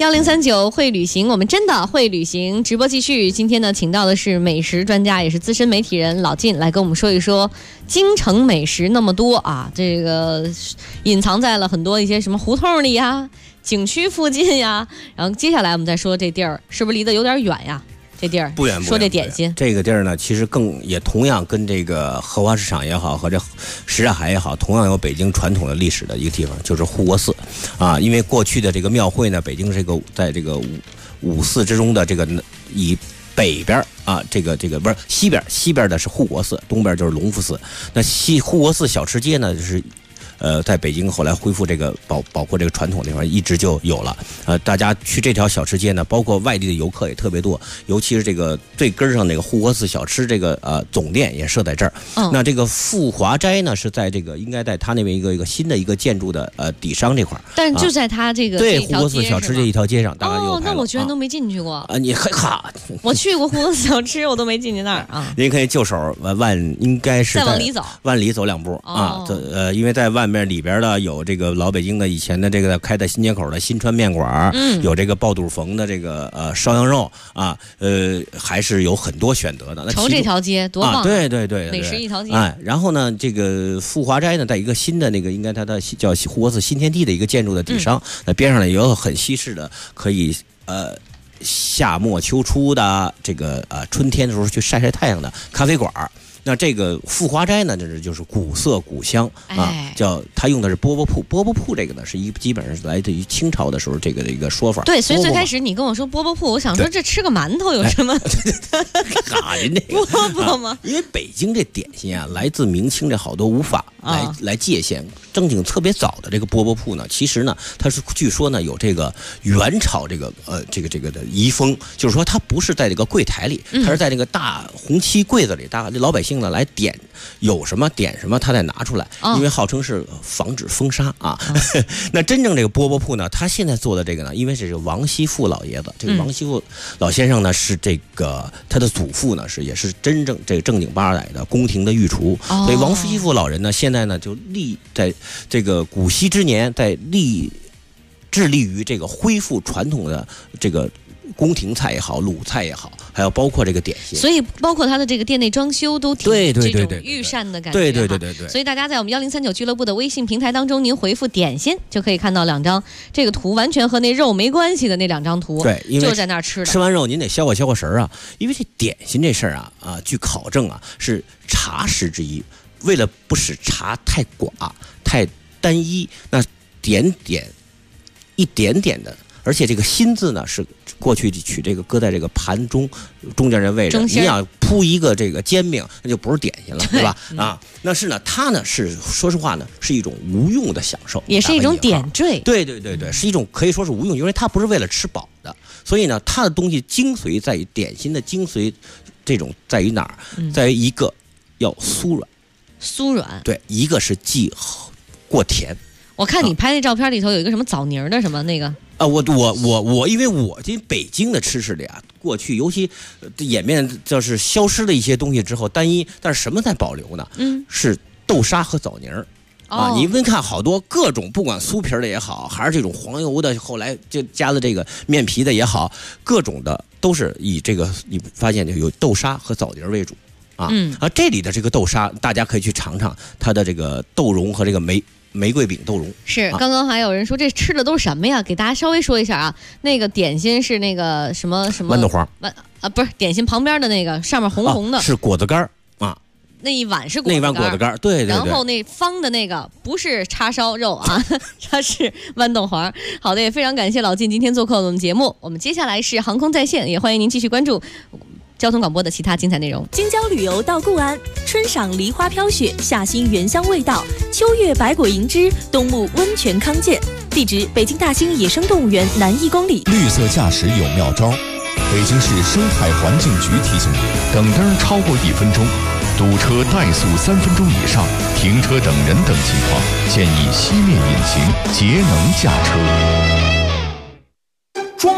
1039会旅行，我们真的会旅行。直播继续，今天呢，请到的是美食专家，也是资深媒体人老靳，来跟我们说一说京城美食那么多啊，这个隐藏在了很多一些什么胡同里呀、景区附近呀。然后接下来我们再说这地儿是不是离得有点远呀？这地儿不远， 说这点心， 这个地儿呢，其实也同样跟这个荷花市场也好，和这什刹海也好，同样有北京传统的历史的一个地方，就是护国寺，啊，因为过去的这个庙会呢，北京这个在这个五寺之中的这个以北边啊，这个不是西边的是护国寺，东边就是隆福寺。那护国寺小吃街呢，就是在北京后来恢复这个保护这个传统地方一直就有了。大家去这条小吃街呢，包括外地的游客也特别多，尤其是这个最根上那个护国寺小吃这个总店也设在这儿。那这个富华斋呢是在这个应该在它那边一个新的一个建筑的底商这块儿， 但就在它这个对护国寺小吃街一条街上，大概就那我居然都没进去过啊！你哈， 我去过护国寺小吃，我都没进去那儿啊。 您可以就手应该是再往里走， 往里走2步啊。因为在里边的有这个老北京的以前的这个开在新街口的新川面馆，有这个爆肚冯的这个烧羊肉啊，还是有很多选择的。 瞅这条街多棒！ 对， 美食一条街。 然后呢，这个富华斋呢，在一个新的那个应该它的叫护国寺新天地的一个建筑的底商，那边上呢也有很西式的，可以夏末秋初的这个春天的时候去晒晒太阳的咖啡馆。那这个富华斋呢，这就是古色古香啊，叫它用的是饽饽铺。饽饽铺这个呢，基本上是来自于清朝的时候这个的一个说法。 对，所以最开始你跟我说饽饽铺，我想说这吃个馒头有什么？ 嘎人这个饽饽吗？ 因为北京这点心啊，来自明清这好多无法来界限。正经特别早的这个饽饽铺呢，其实呢，它是据说呢有这个元朝这个的遗风，就是说它不是在这个柜台里，它是在这个大红漆柜子里，老百姓呢来点有什么点什么，他再拿出来，因为号称是防止封杀啊。那真正这个饽饽铺呢，他现在做的这个呢，因为这是王熙富老爷子，这个王熙富老先生呢是这个他的祖父呢也是真正这个正经八百的宫廷的御厨，所以王熙富老人呢现在呢就在这个古稀之年，致力于这个恢复传统的这个宫廷菜也好，鲁菜也好，还有包括这个点心， 所以包括他的这个店内装修都挺这种御膳的感觉。 对。 所以大家在我们1039俱乐部的微信平台当中，您回复点心就可以看到2张这个图，完全和那肉没关系的那2张图。 对，因为就在那儿吃的。 吃完肉您得消化神啊，因为这点心这事儿啊，据考证啊是茶食之一，为了不使茶太寡太单一，那一点点的，而且这个心字呢是过去取这个搁在这个盘中间这位置，你想铺一个这个煎饼，那就不是点心了，对吧？那是呢，它呢是说实话呢是一种无用的享受， 也是一种点缀。 对，是一种可以说是无用，因为它不是为了吃饱的，所以呢，它的东西精髓在于点心的精髓，这种在于哪儿？在于一个要酥软，对，一个是既过甜。 我看你拍那照片里头有一个什么枣泥的什么那个啊，我因为我这北京的吃食里啊，过去尤其演变就是消失了一些东西之后单一，但是什么在保留呢？是豆沙和枣泥啊。你们看好多各种，不管酥皮的也好，还是这种黄油的，后来就加了这个面皮的也好，各种的都是以这个你发现有豆沙和枣泥为主啊。这里的这个豆沙，大家可以去尝尝它的这个豆蓉和这个玫瑰饼豆蓉。 是，刚刚还有人说这吃的都是什么呀？给大家稍微说一下啊。那个点心是那个什么豌豆黄， 不是点心旁边的那个上面红红的， 是果子干啊。 那一碗是果子干， 对。 然后那方的那个不是叉烧肉啊，它是豌豆黄。好的，也非常感谢老靳今天做客我们节目。我们接下来是航空在线，也欢迎您继续关注交通广播的其他精彩内容。 京郊旅游到固安，春赏梨花飘雪，夏欣原香味道，秋月百果银枝，冬沐温泉康健。地址：北京大兴野生动物园南1公里。 绿色驾驶有妙招，北京市生态环境局提醒您：等灯超过1分钟，堵车怠速3分钟以上，停车等人等情况，建议熄灭引擎，节能驾车。 装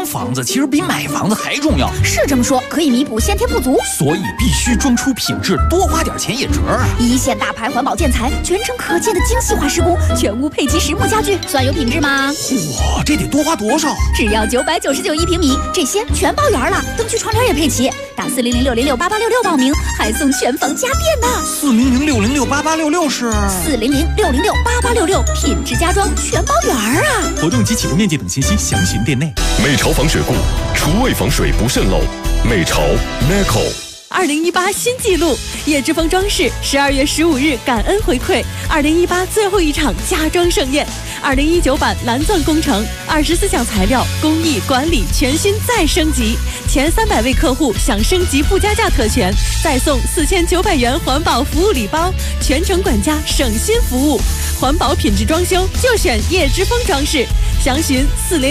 房子其实比买房子还重要。 是这么说，可以弥补先天不足， 所以必须装出品质，多花点钱也值啊！ 一线大牌环保建材，全程可见的精细化施工，全屋配齐实木家具，算有品质吗？ 哇，这得多花多少？ 只要999一平米，这些全包圆了，灯具窗帘也配齐。打400-606-8866报名，还送全房家电呢。 400-606-8866是 400-606-8866，品质家装全包圆啊！ 活动及启动面积等信息详询店内。 美潮防水库，厨卫防水不渗漏。美潮 Meco。 2018新纪录，叶之峰装饰12月15日感恩回馈2018最后一场家装盛宴，2019版蓝钻工程，24项材料工艺管理全新再升级，前300位客户享升级不加价特权，再送4900元环保服务礼包，全程管家省心服务，环保品质装修就选叶之峰装饰，详询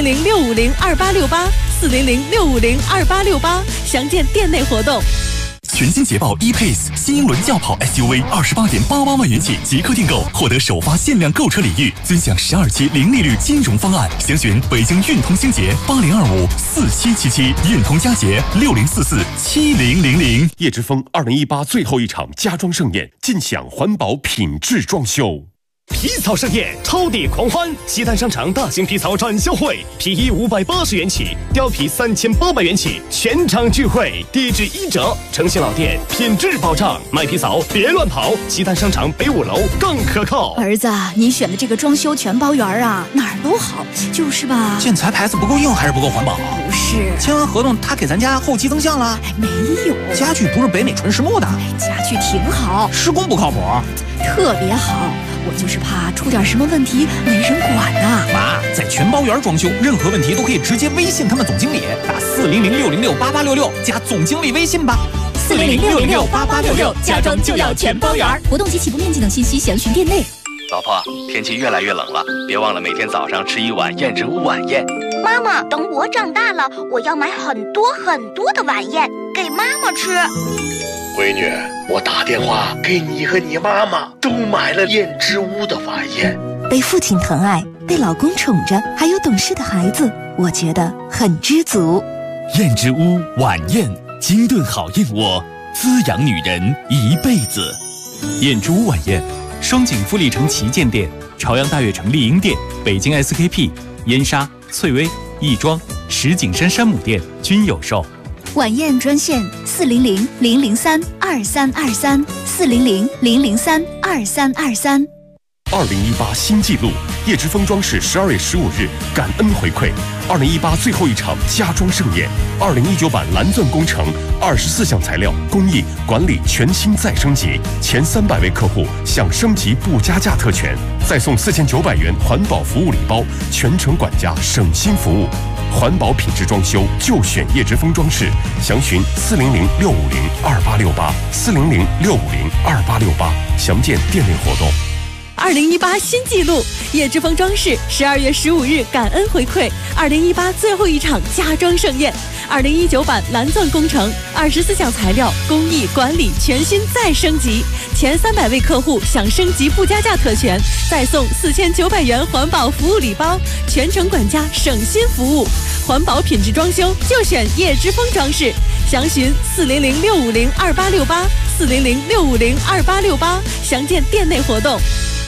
400-650-2868，400-650-2868，详见店内活动。 全新捷豹 E-Pace 新英伦轿跑 SUV28.88万元起即刻订购，获得首发限量购车礼遇，尊享12期零利率金融方案。详询北京运通星捷80254777，运通佳捷60447000。 叶之峰2018最后一场家装盛宴，尽享环保品质装修。 皮草盛宴，超抵狂欢！西单商场大型皮草展销会，皮衣580元起，貂皮3800元起，全场聚会，地质1折，诚信老店，品质保障。卖皮草别乱跑，西单商场北5楼更可靠。 儿子，你选的这个装修全包圆啊，哪儿都好，就是吧？ 建材牌子不够硬还是不够环保？ 不是， 签完合同他给咱家后期增项了？ 没有， 家具不是北美纯实木的， 家具挺好， 施工不靠谱， 特别好。我就是怕出点什么问题没人管呐。 妈，在全包圆装修，任何问题都可以直接微信他们总经理，打400-606-8866加总经理微信吧。 400-606-8866，家装就要全包圆。活动及起步面积等信息详询店内。 老婆，天气越来越冷了，别忘了每天早上吃一碗燕之屋晚宴。 妈妈，等我长大了，我要买很多很多的晚宴给妈妈吃。 闺女，我打电话给你和你妈妈都买了燕之屋的晚宴。 被父亲疼爱，被老公宠着，还有懂事的孩子，我觉得很知足。 燕之屋晚宴，精炖好燕窝，滋养女人一辈子。 燕之屋晚宴，双井富力城旗舰店、朝阳大悦城丽婴店、北京 SKP、燕莎、翠微、亦庄、石景山山姆店均有售。 晚宴专线400-003-2323，400-003-2323。 2018新纪录，叶之峰装饰12月15日感恩回馈2018最后一场家装盛宴，2019版蓝钻工程，24项材料工艺管理全新再升级，前300位客户享升级不加价特权，再送4900元环保服务礼包，全程管家省心服务。环保品质装修就选叶之峰装饰，详询400-650-2868，400-650-2868，详见店内活动。 2018新纪录，叶之峰装饰12月15日感恩回馈2018最后一场家装盛宴，2019版蓝钻工程，24项材料工艺管理全新再升级，前300位客户享升级不加价特权，再送4900元环保服务礼包，全程管家省心服务，环保品质装修就选叶之峰装饰，详询400-650-2868，400-650-2868，详见店内活动。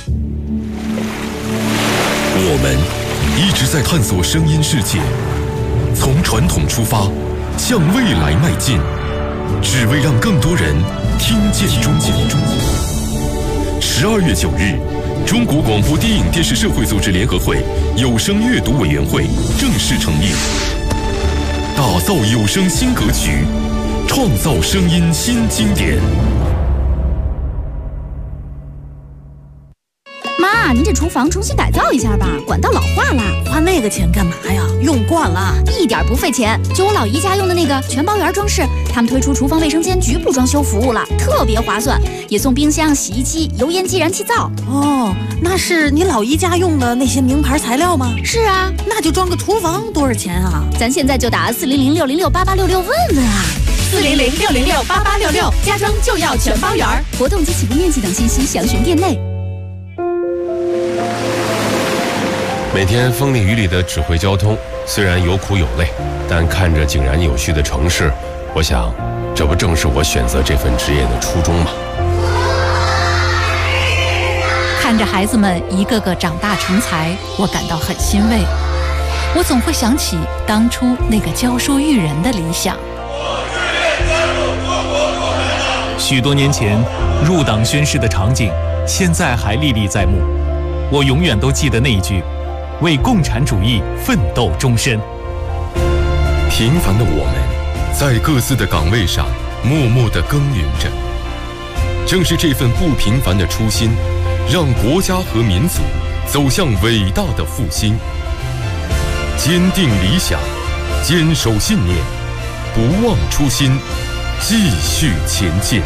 我们一直在探索声音世界，从传统出发，向未来迈进，只为让更多人听见中国。12月9日，中国广播电影电视社会组织联合会有声阅读委员会正式成立，打造有声新格局，创造声音新经典。 妈，您这厨房重新改造一下吧，管道老化了。 花那个钱干嘛呀？用惯了， 一点不费钱。就我老姨家用的那个全包圆装饰，他们推出厨房卫生间局部装修服务了，特别划算，也送冰箱、洗衣机、油烟机、燃气灶。 哦，那是你老姨家用的那些名牌材料吗？ 是啊， 那就装个厨房多少钱啊？ 咱现在就打400-606-8866问问啊。 400-606-8866，家装就要全包圆。 活动及起步面积等信息详询店内。 每天风里雨里的指挥交通，虽然有苦有累，但看着井然有序的城市，我想，这不正是我选择这份职业的初衷吗？ 看着孩子们一个个长大成才，我感到很欣慰。我总会想起当初那个教书育人的理想。 许多年前入党宣誓的场景，现在还历历在目。我永远都记得那一句：为共产主义奋斗终身。 平凡的我们，在各自的岗位上默默地耕耘着。正是这份不平凡的初心，让国家和民族走向伟大的复兴。坚定理想，坚守信念，不忘初心，继续前进。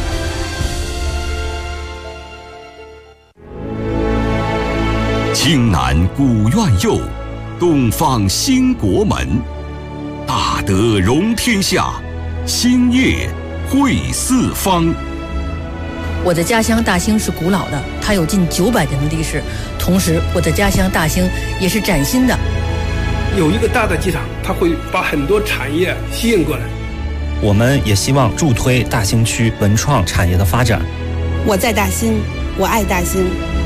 青南古院右，东方兴国门。大德容天下，兴业汇四方。 我的家乡大兴是古老的，它有近900年的历史。同时，我的家乡大兴也是崭新的。 有一个大的机场，它会把很多产业吸引过来。 我们也希望助推大兴区文创产业的发展。 我在大兴，我爱大兴。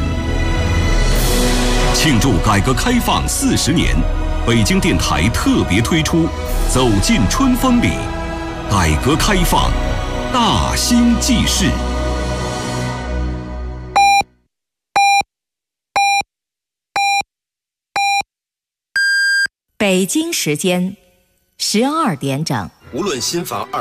庆祝改革开放40年，北京电台特别推出《走进春风里》，改革开放，大兴纪事。 北京时间12点整。 无论新房